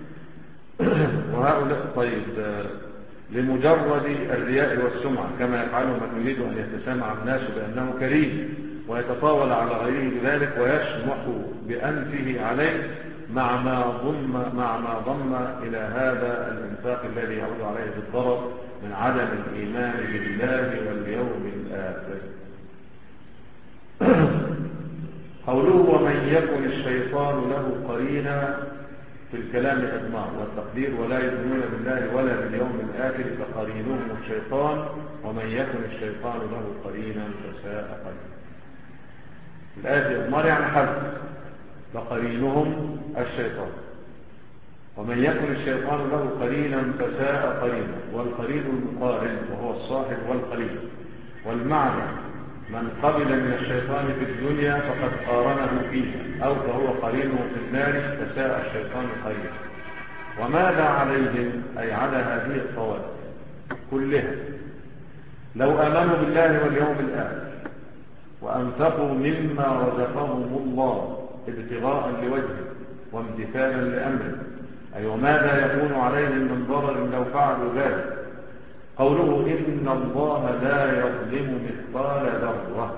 وهؤلاء طيب لمجرد الرياء والسمعة، كما يفعله من يريد أن يتسامع الناس بأنه كريم ويتطاول على غيره بذلك ويشمح بأنفه عليه، مع ما ضم مع ما ضم إلى هذا الإنفاق الذي يعود عليه بالضرر من عدم الإيمان بالله واليوم الآخر. قوله ومن يكن الشيطان له قرينا في الكلام إضمار والتقدير ولا يؤمنون بالله ولا باليوم الآخر فقرينهم الشيطان ومن يكن الشيطان له قرينا فساء قرينا. الآية إضمار يعني حذف، فقرينهم الشيطان ومن يكن الشيطان له قرينا فساء قرينا. والقرين المقارن وهو الصاحب والقرين، والمعنى من قبل من الشيطان في الدنيا فقد قارنه فيها أو فهو قرينه في النار فساء الشيطان قرينا. وماذا عليهم أي على هذه الطوائف كلها لو آمنوا بالله واليوم الآخر وأنفقوا مما رزقهم الله ابتغاء لوجهه وامتثالا لأمره، أي وماذا يكون عليهم من ضرر لو فعلوا ذلك. قوله إن الله لا يظلم مثقال ذرة.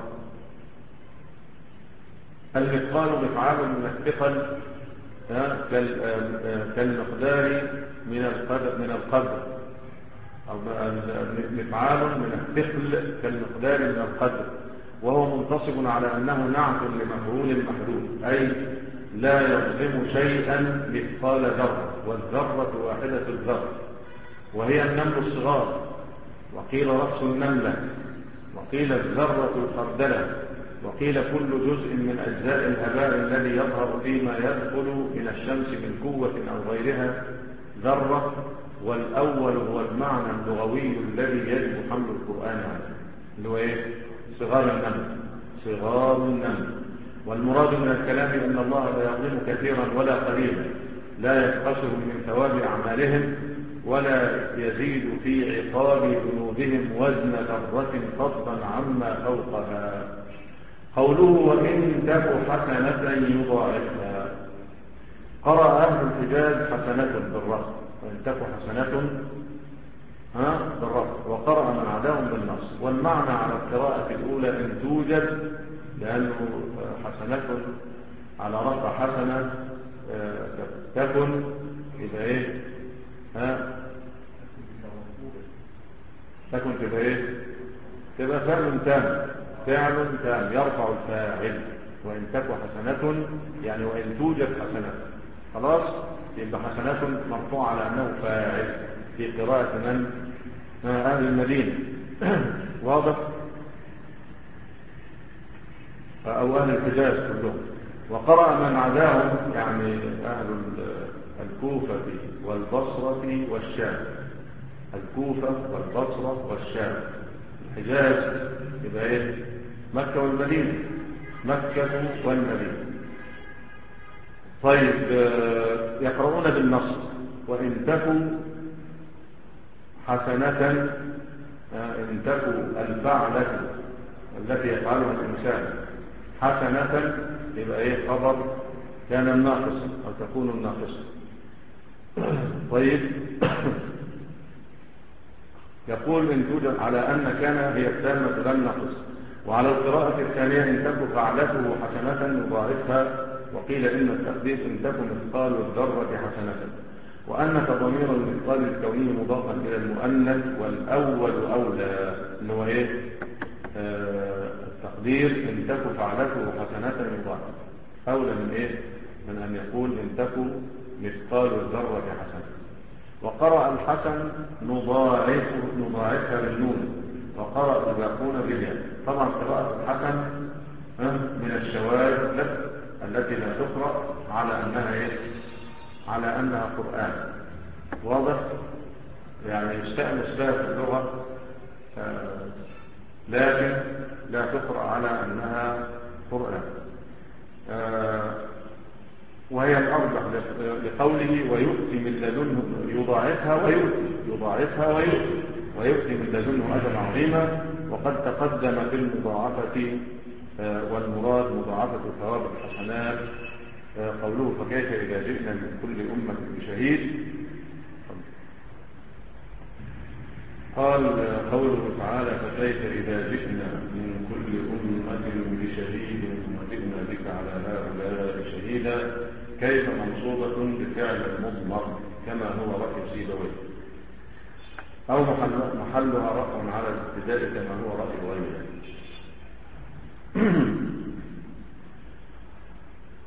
المثقال مفعال من الثقل كالمقدار من القدر من القدر أو مفعال من الثقل كالمقدار من القدر، وهو منتصب على أنه نعت لمفعول محدود، أي لا يظلم شيئا مثقال ذرة، والذرة واحدة الذرة وهي النمل الصغار، وقيل رأس النملة، وقيل الذرة الخردلة، وقيل كل جزء من أجزاء الهباء الذي يظهر فيما يدخل من الشمس من قوة أو غيرها ذرة. والأول هو المعنى اللغوي الذي يجب حمل القرآن عليه، اللي هو إيه؟ صغار النمل، صغار النمل. والمراد من الكلام أن الله لا يظلم كثيرا ولا قليلا، لا يقتصر من ثواب أعمالهم ولا يزيد في عقاب ذنوبهم وزن ذرة فضلا عما فوقها. قوله وإن تك حسنة يضاعفها. قرأ أهل الحجاز حسنة بالرفع، وإن تك حسنة ها بالرفع، وقرأ من عداهم بالنصب. والمعنى على القراءة الأولى إن توجد، لأنه حسنة على رفع حسنة تكن يبقى إيه؟ ها تكن تبقى إيه؟ تبقى فعل تام، فعل تام يرفع الفاعل. وإن تك حسنة يعني وإن توجد حسنة، خلاص يبقى حسنة مرفوع على أنه فاعل في قراءة من أهل المدينة. واضح؟ أو أهل الحجاز كلهم. وقرأ من عداهم يعني أهل الكوفة والبصرة والشام، الكوفة والبصرة والشام. الحجاز يبقى إيه؟ مكة والمدينة، مكة والمدينة. طيب يقرؤون بالنصر. وإن تكوا حسنة، إن تكوا الفعلة التي يفعلها الإنسان حسنة يبقى إيه؟ خبر كان الناقص أو تكون الناقصة. طيب يقول إن توجد على أن كان هي التامة لم نقص. وعلى القراءة الثانية إن تكن فعلته حسنة يضاعفها، وقيل إن التقدير إن تكن مثقال الذرة حسنة، وأن تضمير المثقال الكوني مضافا إلى المؤنث، والأول أولى اللي هو إيه؟ آه التقدير إن تكن فعلته حسنة يضاعف أولى من إيه؟ من أن يقول إن تكن مثقال الذرة حسنة. وقرأ الحسن نضاعف نضاعفها بالنون، وقرأ الباقون بالياء. طبعا قراءة الحسن من الشواذ التي لا تقرأ على أنها إيه؟ على أنها قرآن. واضح؟ يعني يستأنس بها في اللغة لكن لا تقرأ على أنها قرآن. وهي الأرجح لقوله ويؤتي من لدنه يضاعفها ويؤتي يضاعفها ويؤتي ويؤتي من لدنه أجرا عظيما. وقد تقدم في المضاعفة والمراد مضاعفة ثواب الحسنات قوله فكيف إذا جئنا من كل أمة بشهيد. قال قوله تعالى فكيف إذا جئنا من كل أمة بشهيد وجئنا بك على هؤلاء شهيدا. كيف منصوبة بفعل مضمر كما هو رأي سيبويه، أو محلها رفع على الابتداء كما هو رأي غيره.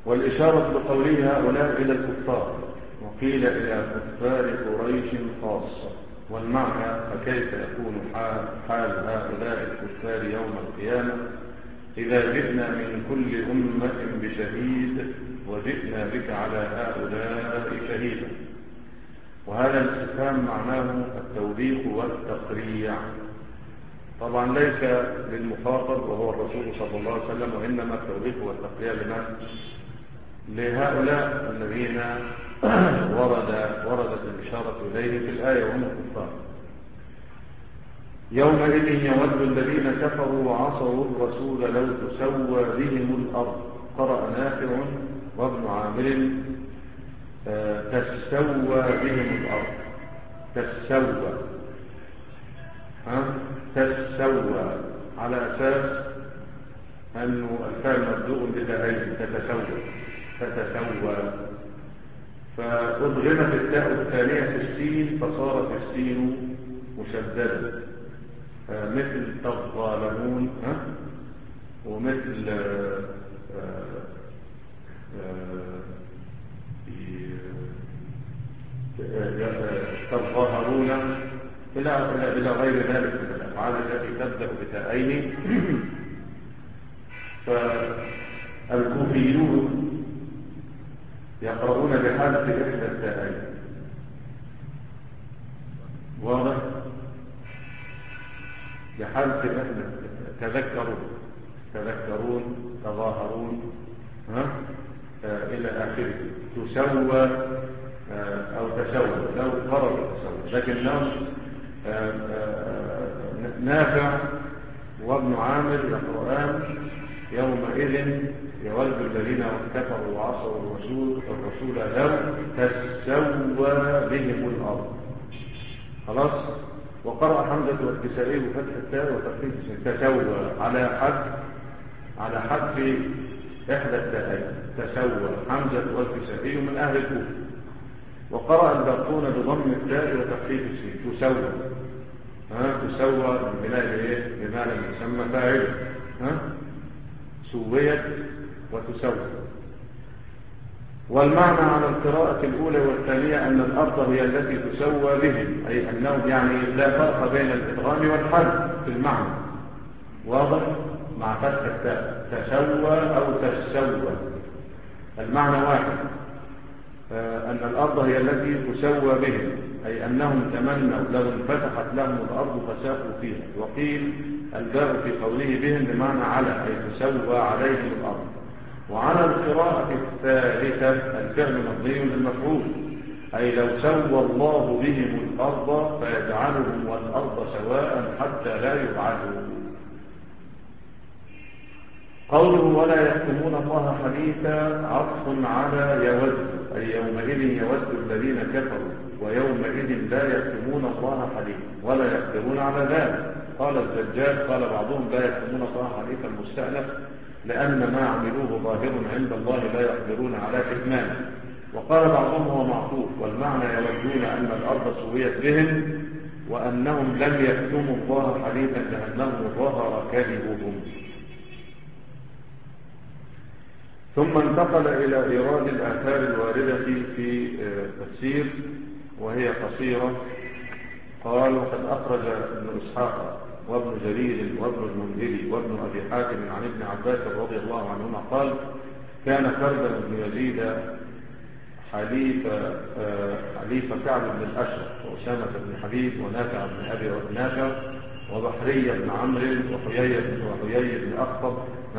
والإشارة بقوله هؤلاء إلى الكفار، وقيل إلى كفار قريش خاصة. والمعنى فكيف يكون حال هؤلاء الكفار يوم القيامة إذا جئنا من كل أمة بشهيد وجئنا بك على هؤلاء شهيدا. وهذا الاستفهام معناه التوبيخ والتقريع، طبعا ليس للمخاطب وهو الرسول صلى الله عليه وسلم، وإنما التوبيخ والتقريع لمن؟ لهؤلاء الذين ورد وردت الإشارة إليه في الآية وهم الكفار. يومئذ يود الذين كفروا وعصوا الرسول لو تسوى بهم الأرض. قرأ نافع وابن عامر تسوى بهم الأرض. تسوى ها تسوى على أساس أنه الفعل مبدوء بالتاءين تتسوى تتسوى، فأضغمت التاء الثانية في السين فصارت السين مشددة، مثل تظالمون ها ومثل تظاهرون إلى إلى غير ذلك من الأفعال التي تبدأ بتاءين. فالكوفيون يقرؤون بحذف إحدى التاءين. واضح؟ بحذف إحدى تذكرون تذكرون تظاهرون ها آه إلى آخره. تسوى آه أو تسوى لو قرأ تسوى، لكنهم آه آه نافع وابن عامر يقرؤان يومئذ يود الذين كفروا وعصوا الرسول الرسول لو تسوى بهم الأرض. خلاص. وقرأ حمزة والكسائي بفتح التاء وتخفيف السين تسوى على حذف على حذف إحدى التاءين. تسوى حمزة والكسائي من أهل الكوفة. وقرأ الباقون بضم التاء وتخفيف السين تسوى ها تسوى من بناء ايه بما لم يسمى فاعل ها سويت وتسوى. والمعنى على القراءة الأولى والثانية أن الأرض هي التي تسوى بهم، أي أنهم يعني لا فرق بين الإدغام والحذف في المعنى. واضح؟ مع فتح التاء تسوى أو تسوى المعنى واحد. آه أن الأرض هي التي تسوى بهم، أي أنهم تمنوا لو انفتحت لهم الأرض فساقوا فيها. وقيل الباء في قوله بهم بمعنى على، أي تسوى عليهم الأرض. وعلى القراءة الثالثة الفعل مبني للمفعول، أي لو سوى الله بهم الأرض فيجعلهم والأرض سواء حتى لا يبعدوا. قوله ولا يكتمون الله حديثا عطف على يود، أي يومئذ يود الذين كفروا ويومئذ لا يكتمون الله حديثا ولا يقدرون على ذلك. قال الزجاج قال بعضهم لا يكتمون الله حديثا المستأنف لأن ما عملوه ظاهر عند الله لا يقدرون على كتمانه. وقال بعضهم هو معطوف، والمعنى يودون أن الأرض سويت بهم وأنهم لم يكتموا الله حديثا لأنه ظهر كذبهم. ثم انتقل إلى إيراد الآثار الواردة في تفسير وهي قصيرة. قال وقد أخرج ابن إسحاق وابن جرير وابن المنذري وابن أبي حاتم عن ابن عباس رضي الله عنهما قال كان كرد بن يزيد حليف حليف كعب بن الأشرف وأسامة بن حبيب ونافع بن أبي نافع وبحري بن عمرو وحيي بن أخطب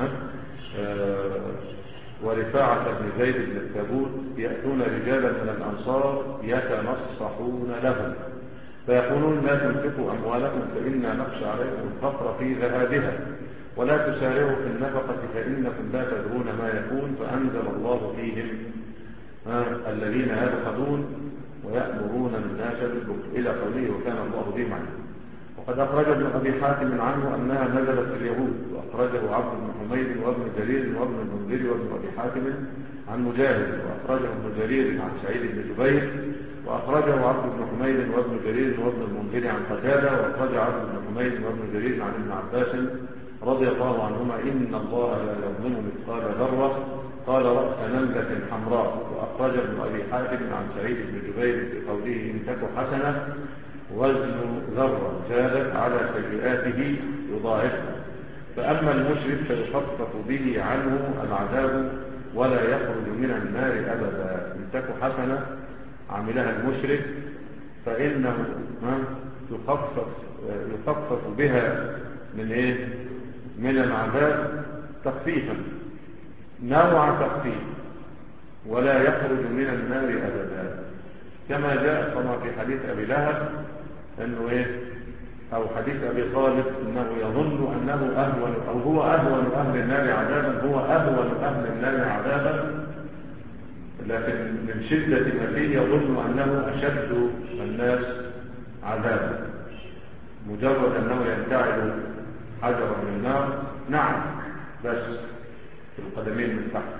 ورفاعة بن زيد بن التابوت يأتون رجالا من الأنصار يتنصحون لهم فيقولون لا تنفقوا أموالكم فإنا نخشى عليكم الفقر في ذهابها ولا تسارعوا في النفقة فإنكم لا تدرون ما يكون. فأنزل الله فيهم آه الذين يبخلون ويأمرون الناس بالبخل إلى قوله وكان الله بهم عليم. وقد أخرج ابن أبي حاتم عنه أنها نزلت في اليهود، وأخرجه عبد بن حميد وابن جرير وابن المنذر وابن أبي حاتم عن مجاهد، وأخرجه ابن جرير عن سعيد بن جبير، وأخرجه عبد بن حميد وابن جرير وابن المنذر عن قتادة، وأخرج عبد بن حميد وابن جرير عن ابن عباس رضي الله عنهما إن الله لا يظلم مثقال ذرة. وقال رأس نملة حمراء. وأخرج ابن أبي حاتم عن سعيد بن جبير بقوله إن تك حسنة وزن ذرة زادت على سيئاته يضاعفها. فأما المشرك فيخفف به عنه العذاب ولا يخرج من النار أبدا. إن تك حسنة عملها المشرك فإنه يخفف, يخفف بها من إيه؟ من العذاب تخفيفا، نوع تخفيف، ولا يخرج من النار أبدا، كما جاء طبعا في حديث أبي لهب أنه إيه؟ أو حديث أبي طالب أنه يظن أنه أهون أو هو أهون أهل النار عذابا، هو أهون أهل النار عذابا، لكن من شدة ما فيه يظن أنه أشد الناس عذابا. مجرد أنه ينتعل حجرا من النار، نعم، بس في القدمين من تحت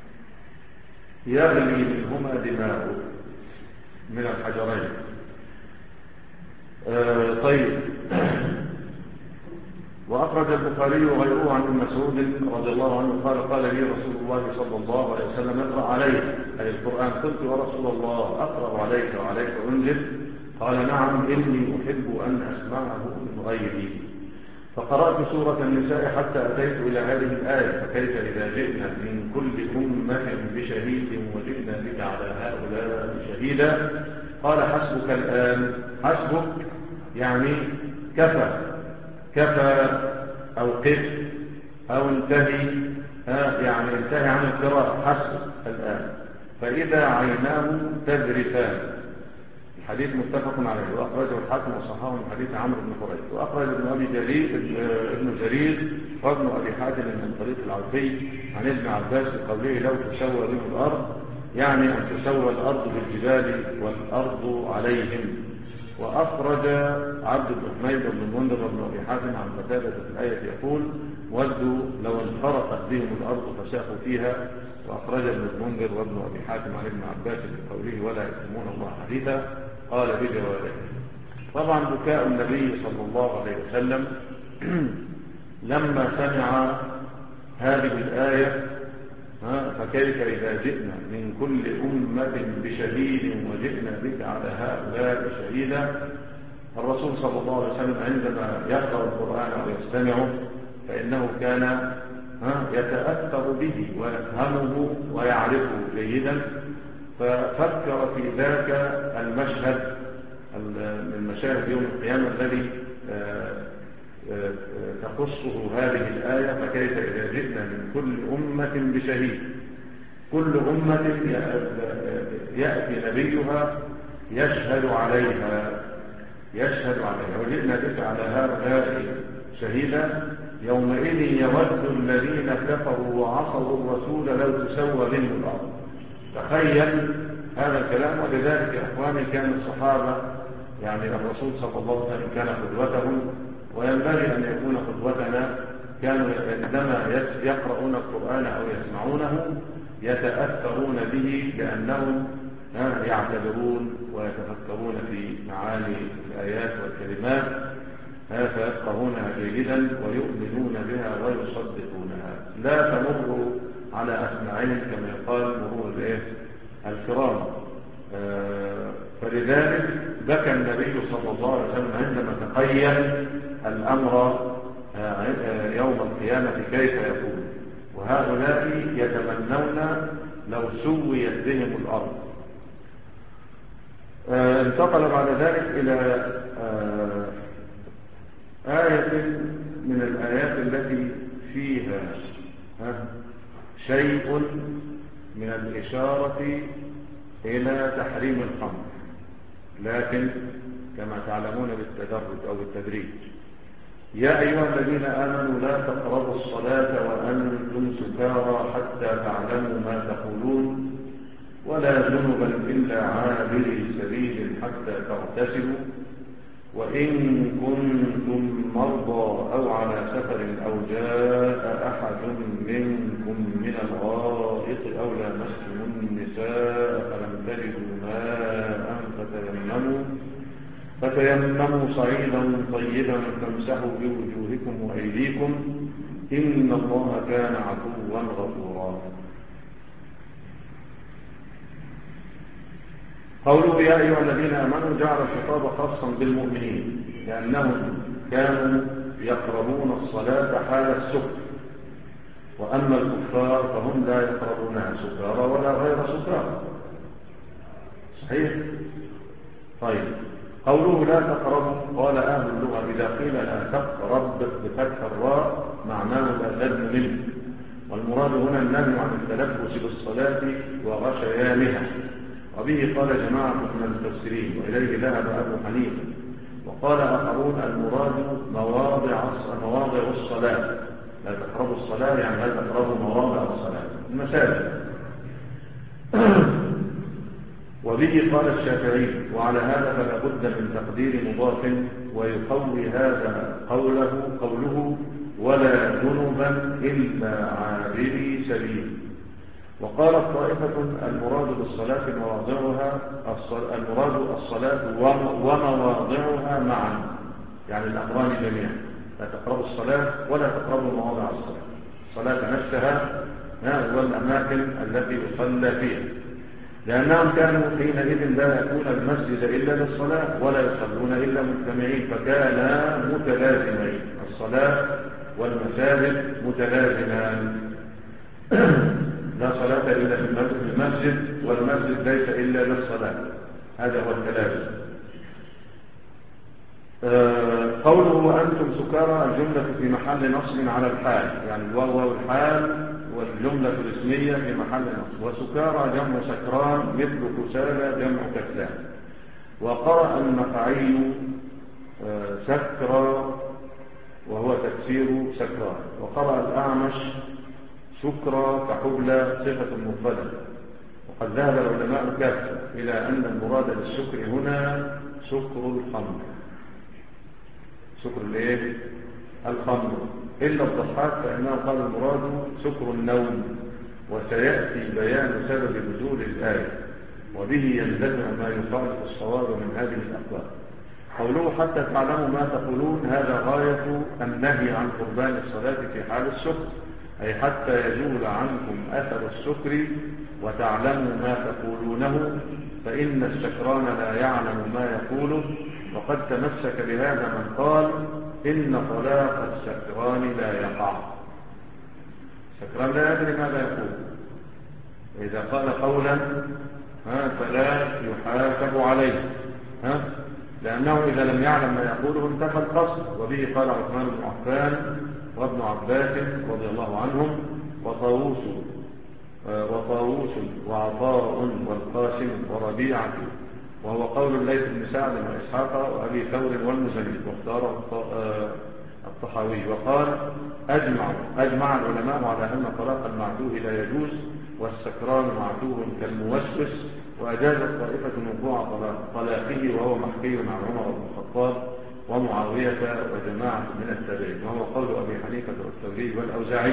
يغلي منهما دماغه من الحجرين. آه طيب. وأخرج البخاري وغيره عن ابن مسعود رضي الله عنه قال قال لي رسول الله صلى الله عليه وسلم اقرأ عليك أي القرآن. قلت يا رسول الله أقرأ عليك وعليك أنزل؟ قال نعم إني أحب أن أسمعه من غيري. فقرأت سورة النساء حتى أتيت إلى هذه الآية فكيف إذا جئنا من كل أمة بشهيد وجئنا بك على هؤلاء شهيدا. قال حسبك الآن. حسبك يعني كفى، كفى أو قف أو انتهي، يعني انتهي عن القراءة. حسبك الآن. فإذا عيناه تذرفان. الحديث متفق عليه. وأخرجه الحاكم وصححه من حديث عمرو بن قريش. وأخرج ابن أبي جرير ابن جرير وابن أبي حاتم من طريق العوفي عن ابن عباس بقوله لو تسوى بهم الأرض، يعني أن تسوى الأرض بالجبال والأرض عليهم. وأخرج عبد بن حميد بن المنذر وابن أبي حاتم عن قتادة في الآية يقول ودوا لو انخرقت بهم الأرض فساقوا فيها. وأخرج ابن المنذر وابن أبي حاتم عن ابن عباس بقوله ولا يكتمون الله حديثا قال بجواله. طبعا بكاء النبي صلى الله عليه وسلم لما سمع هذه الآية فكيف إذا جئنا من كل أمة بشهيد وجئنا بك على هؤلاء شهيدا. الرسول صلى الله عليه وسلم عندما يقرأ القرآن أو يستمعه فإنه كان يتأثر به ويفهمه ويعرفه جيدا، ففكر في ذاك المشهد من مشاهد يوم القيامة الذي تخصه هذه الآية فكيف إذا جئنا من كل أمة بشهيد. كل أمة يأتي نبيها يشهد عليها يشهد عليها وجئنا بك على هؤلاء شهيدا. يومئذ يود الذين كفروا وعصوا الرسول لو تسوى بهم الأرض. تخيل هذا الكلام. ولذلك يا إخواني كان الصحابة يعني الرسول صلى الله عليه وسلم كان قدوتهم، وينبغي أن يكون قدوتنا. كانوا عندما يقرؤون القرآن أو يسمعونه يتأثرون به لأنهم يعتبرون ويتفكرون في معاني الآيات والكلمات فيفقهونها جيدا ويؤمنون بها ويصدقونها. لا تمر على أسماعهم كما يقال مرور الكرام. فلذلك بكى النبي صلى الله عليه وسلم عندما تخيل الأمر يوم القيامة كيف يكون، وهؤلاء يتمنون لو سويت بهم الأرض. انتقل بعد ذلك إلى آية من الآيات التي فيها شيء من الإشارة إلى تحريم الخمر، لكن كما تعلمون بالتدرج أو بالتدريج. يا أيها الذين آمنوا لا تقربوا الصلاة وأنتم سكارى حتى تعلموا ما تقولون ولا جنبا إلا عابري سبيل حتى تغتسلوا وإن كنتم مرضى أو على سفر أو جاء أحد منكم من الغائط أو لامستم النساء فلم تجدوا ماء فتيمموا فتيمموا صعيدا طيبا فامسحوا بوجوهكم وأيديكم إن الله كان عفوا غفورا. قوله يا أيها الذين آمنوا جعل الخطاب خاصا بالمؤمنين لأنهم كانوا يقربون الصلاة حال السكر، وأما الكفار فهم لا يقربونها سكارى ولا غير سكارى. صحيح؟ طيب، قوله لا تقربوا، قال أهل اللغة إذا قيل لا تقرب بفتح الراء معناه لا تدن منه، والمراد هنا النهي عن التلبس بالصلاة وغشيانها، وبه قال جماعة من المفسرين، وإليه ذهب أبو حنيفة. وقال آخرون المراد مواضع مواضع الصلاة، لا تقربوا الصلاة يعني لا تقربوا مواضع الصلاة المساجد. وبه قال الشافعي، وعلى هذا فلا بد من تقدير مضاف، ويقوي هذا قوله قوله ولا جنبا إلا عابري سبيل. وقالت طائفة المراد بالصلاة مواضعها المراد الصلاة ومواضعها معا، يعني الأمران جميعا، لا تقربوا الصلاة ولا تقربوا مواضع الصلاة، الصلاة نفسها والأماكن التي يصلى فيها، لأنهم كانوا حينئذ لا يأتون المسجد إلا للصلاة ولا يصلون إلا مجتمعين، فكانا متلازمين، الصلاة والمساجد متلازمان. لا صلاة إلا في المسجد، والمسجد ليس إلا للصلاة، هذا هو التلازم. قوله وأنتم سكارى الجملة في محل نصب على الحال، يعني الواو والحال والجملة الاسمية في محل نصب. وسكارى جمع سكران مثل كسالى جمع كسلان. وقرأ النخعي سكرى وهو تكسير سكران. وقرأ الأعمش سكرى كحبلى صفة مفردة. وقد ذهب العلماء كافة إلى أن المراد بالسكر هنا سكر الخمر، سكر الايه؟ الخمر، إلا الضحاك فإنه قال المراد سكر النوم، وسيأتي بيان سبب نزول الآية، وبه يندفع ما يخالف الصواب من هذه الأقوال. قوله حتى تعلموا ما تقولون، هذا غاية النهي عن قربان الصلاة في حال السكر، أي حتى يزول عنكم أثر السكر وتعلموا ما تقولونه، فإن السكران لا يعلم ما يقوله. وقد تمسك بهذا من قال إن طلاق السكران لا يقع، السكران لا يدري ماذا يقول، وإذا قال قولا فلا يحاسب عليه، ها؟ لأنه إذا لم يعلم ما يقوله انتفى القصد. وبه قال عثمان بن عفان وابن عباس رضي الله عنهم وطاووس وطاووس وعطاء والقاسم وربيعة، وهو قول الليث بن سعد وإسحاق وأبي ثور والمزني، واختار الطحاوي. وقال أجمع أجمع العلماء على أن طلاق المعتوه لا يجوز، والسكران معتوه كالموسوس، وأجازت طائفة وقوع طلاقه، وهو محكي عن عمر بن الخطاب ومعاوية وجماعة من التابعين، وهو قول أبي حنيفة والثوري والأوزاعي.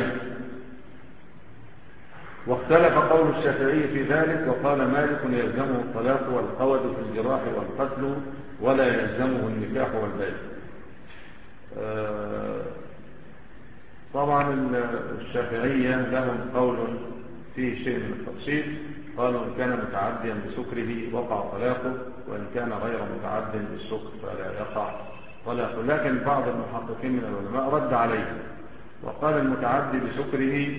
واختلف قول الشافعي في ذلك، وقال مالك يلزمه الطلاق والقود في الجراح والقتل، ولا يلزمه النكاح والبيع. طبعا الشافعية لهم قول فيه شيء من التفصيل، قالوا إن كان متعديا بسكره وقع طلاقه، وإن كان غير متعد بالسكر فلا يقع طلاقه. لكن بعض المحققين من العلماء رد عليه وقال المتعدي بسكره،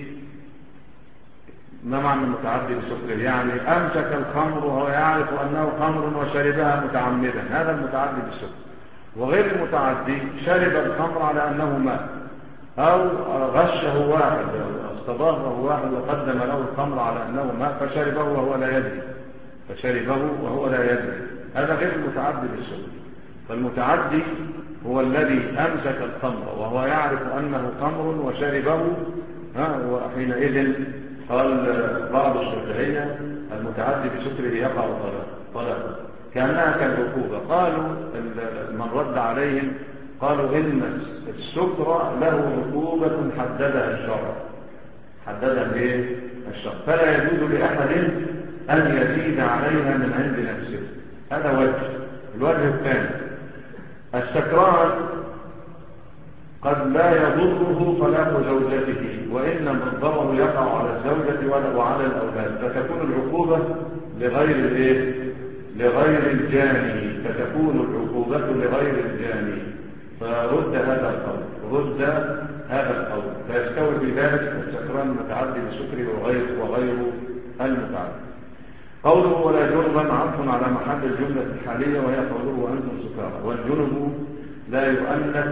ما معنى المتعدي بسكره؟ يعني أمسك الخمر وهو يعرف أنه خمر وشربها متعمدا، هذا المتعدي بالسكر. وغير المتعدي شرب الخمر على أنه ماء، أو غشه واحد استضافه واحد وقدم له الخمر على أنه ماء فشربه وهو لا يدري فشربه وهو لا يدري، هذا غير المتعدي بالسكر. فالمتعدي هو الذي أمسك الخمر وهو يعرف أنه خمر وشربه، وحينئذ قال بعض الشافعية المتعدي بسكره يقع طلاقا كأنها كالعقوبة. قالوا من رد عليهم قالوا إن السكر له عقوبة حددها الشرع، حددها ايه الشرع، فلا يجوز لأحد أن يزيد عليها من عند نفسه. هذا وجه. الوجه الثاني السكران قد لا يضره طلاق زوجته، وإنما الضرر يقع على الزوجة وعلى الأولاد، فتكون العقوبة لغير الايه لغير الجاني، فتكون العقوبة لغير الجاني، فرد هذا القول، رد هذا القول، فيستوي في ذلك السكران المتعدي بسكره وغير وغير المتعدي. قوله ولا جنبا عطف على محل الجملة الحالية، وهي قوله وأنتم سكارى. والجنب لا يؤنث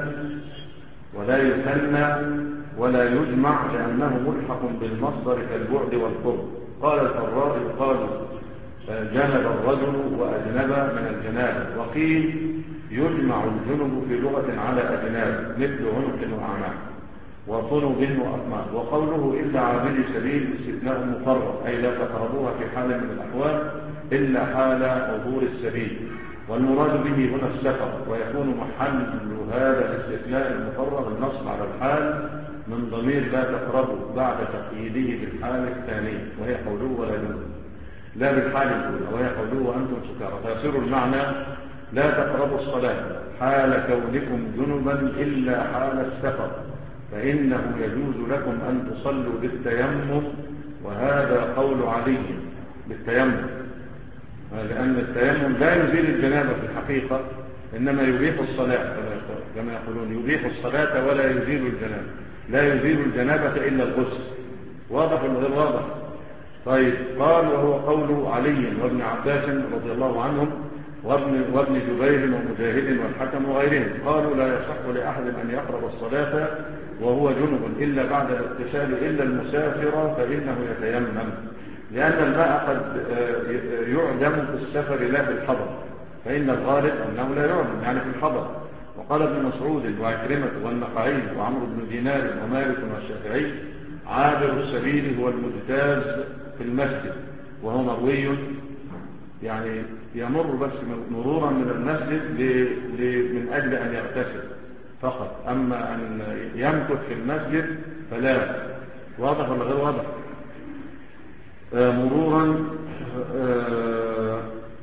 ولا يثنى ولا يجمع لأنه ملحق بالمصدر كالبعد والقرب. قال الفراء يقال جنب الرجل وأجنب من الجنابة، وقيل يجمع الجنب في لغة على أجناب مثل عنق وأعناق وصنب وأطناب. وقوله إلا عابري سبيل استثناء مقرر، أي لا تقربوها في حال من الأحوال إلا حال عبور السبيل، والمراد به هنا السفر، ويكون محل هذا الاستثناء المقرر النصب على الحال من ضمير لا تقربوا بعد تقييده بالحال الثانية، وهي قوله ولا جنب، لا بالحال الأولى وهي قوله وأنتم سكارى، فيصير المعنى لا تقربوا الصلاة حال كونكم جنبا إلا حال السفر، فإنه يجوز لكم أن تصلوا بالتيمم، وهذا قول علي بالتيمم، لأن التيمم لا يزيل الجنابة في الحقيقة، إنما يبيح الصلاة كما يقولون، يبيح الصلاة ولا يزيل الجنابة، لا يزيل الجنابة إلا الغسل. واضح ولا غير واضح؟ طيب، قال وهو قول علي وابن عباس رضي الله عنهم وابن, وابن جبير ومجاهد والحكم وغيرهم، قالوا لا يصح لأحد أن يقرب الصلاة وهو جنب إلا بعد الاغتسال إلا المسافر فإنه يتيمم، لأن الماء قد يعدم في السفر لا في الحضر، فإن الغالب أنه لا يعدم يعني في الحضر. وقال ابن مسعود وعكرمة والنخعي وعمرو بن دينار ومالك والشافعي عابر السبيل هو المجتاز في المسجد، وهو مروي يعني يمر بس مرورا من المسجد من أجل أن يغتسل فقط، أما أن يمكث في المسجد فلا. واضح ولا غير واضح؟ آه مرورا آه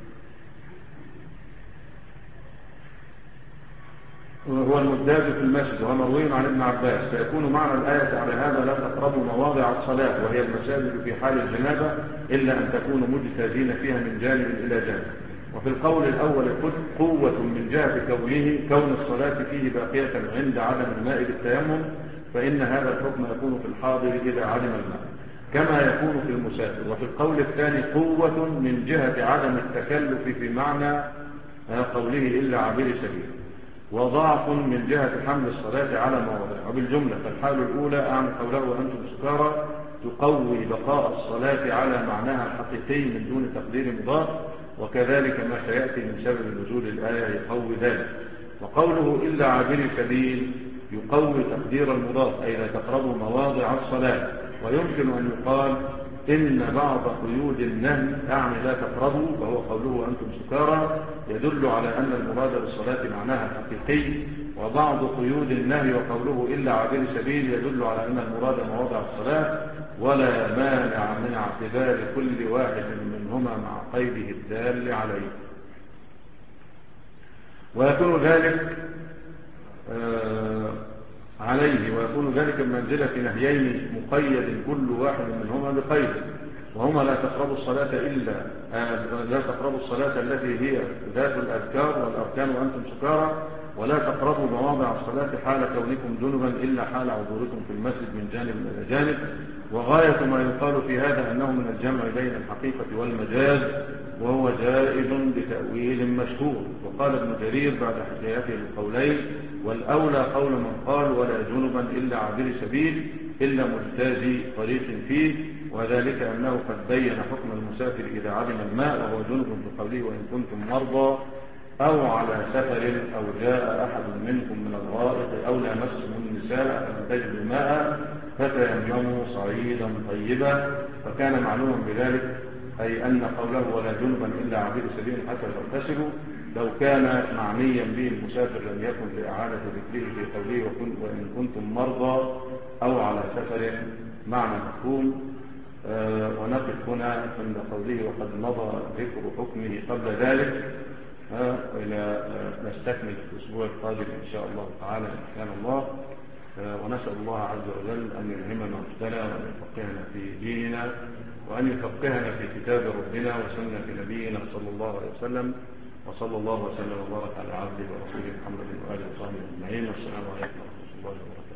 هو المجتاز في المسجد، وهو مروي عن ابن عباس، فيكون معنى الآية على هذا لا تقربوا مواضع الصلاة وهي المساجد في حال الجنابة إلا أن تكونوا مجتازين فيها من جانب إلى جانب. وفي القول الأول قوة من جهة كونه كون الصلاة فيه باقية عند عدم الماء بالتيمم، فإن هذا الحكم يكون في الحاضر إذا عدم الماء كما يكون في المسافر. وفي القول الثاني قوة من جهة عدم التكلف في معنى قوله إلا عابر سبيل، وضعف من جهة حمل الصلاة على مواضع. وبالجملة فالحال الأولى أعمل قوله وأنتم سكارى تقوي بقاء الصلاة على معناها الحقيقي من دون تقدير مضاف، وكذلك ما سيأتي من سبب نزول الآية يقوي ذلك. وقوله إلا عابر سبيل يقوي تقدير المضاف، أي لا تقربوا مواضع الصلاة. ويمكن أن يقال إن بعض قيود النهي أعني لا تقربوا، وهو قوله وأنتم سكارى يدل على أن المراد بالصلاة معناها الحقيقي، وبعض قيود النهي وقوله إلا عابر سبيل يدل على أن المراد مواضع الصلاة، ولا مانع من اعتبار كل واحد منهما مع قيده الدال عليه. ويكون ذلك آه عليه ويكون ذلك بمنزلة نهيين مقيد كل واحد منهما بقيد، وهما لا تقربوا الصلاة إلا آه لا تقربوا الصلاة التي هي ذات الأذكار والأركان وأنتم سكارى، ولا تقربوا مواضع الصلاة حال كونكم جنبا إلا حال عبوركم في المسجد من جانب إلى جانب. وغاية ما يقال في هذا أنه من الجمع بين الحقيقة والمجاز، وهو جائز بتأويل مشهور. وقال ابن جرير بعد حكايته القولين والأولى قول من قال ولا جنبا إلا عابر سبيل إلا مجتاز طريق فيه، وذلك أنه قد بين حكم المسافر إذا عدم الماء وهو جنب في قوله وإن كنتم مرضى أو على سفر أو جاء أحد منكم من الغائط أو لامستم النساء فلم تجدوا ماء فتيمموا صعيدا طيبا، فكان معلوما بذلك أي أن قوله ولا جنبا إلا عابر سبيل حتى تغتسلوا لو كان معنيا به المسافر لم يكن لإعادة ذكره في قوله وإن كنتم مرضى أو على سفر معنى مفهوم. آه ونقف هنا عند قوله وقد مضى ذكر حكمه قبل ذلك، آه إلى آه نستكمل في الأسبوع القادم إن شاء الله تعالى إن كان الله. ونسأل الله عز وجل أن يلهمنا الرشد وأن يفقهنا في ديننا وأن يفقهنا في كتاب ربنا وسنة نبينا صلى الله عليه وسلم. وصلى الله وسلم وبارك على عبده ورسوله محمد وآله وصحبه أجمعين. والسلام عليكم ورحمة الله وبركاته.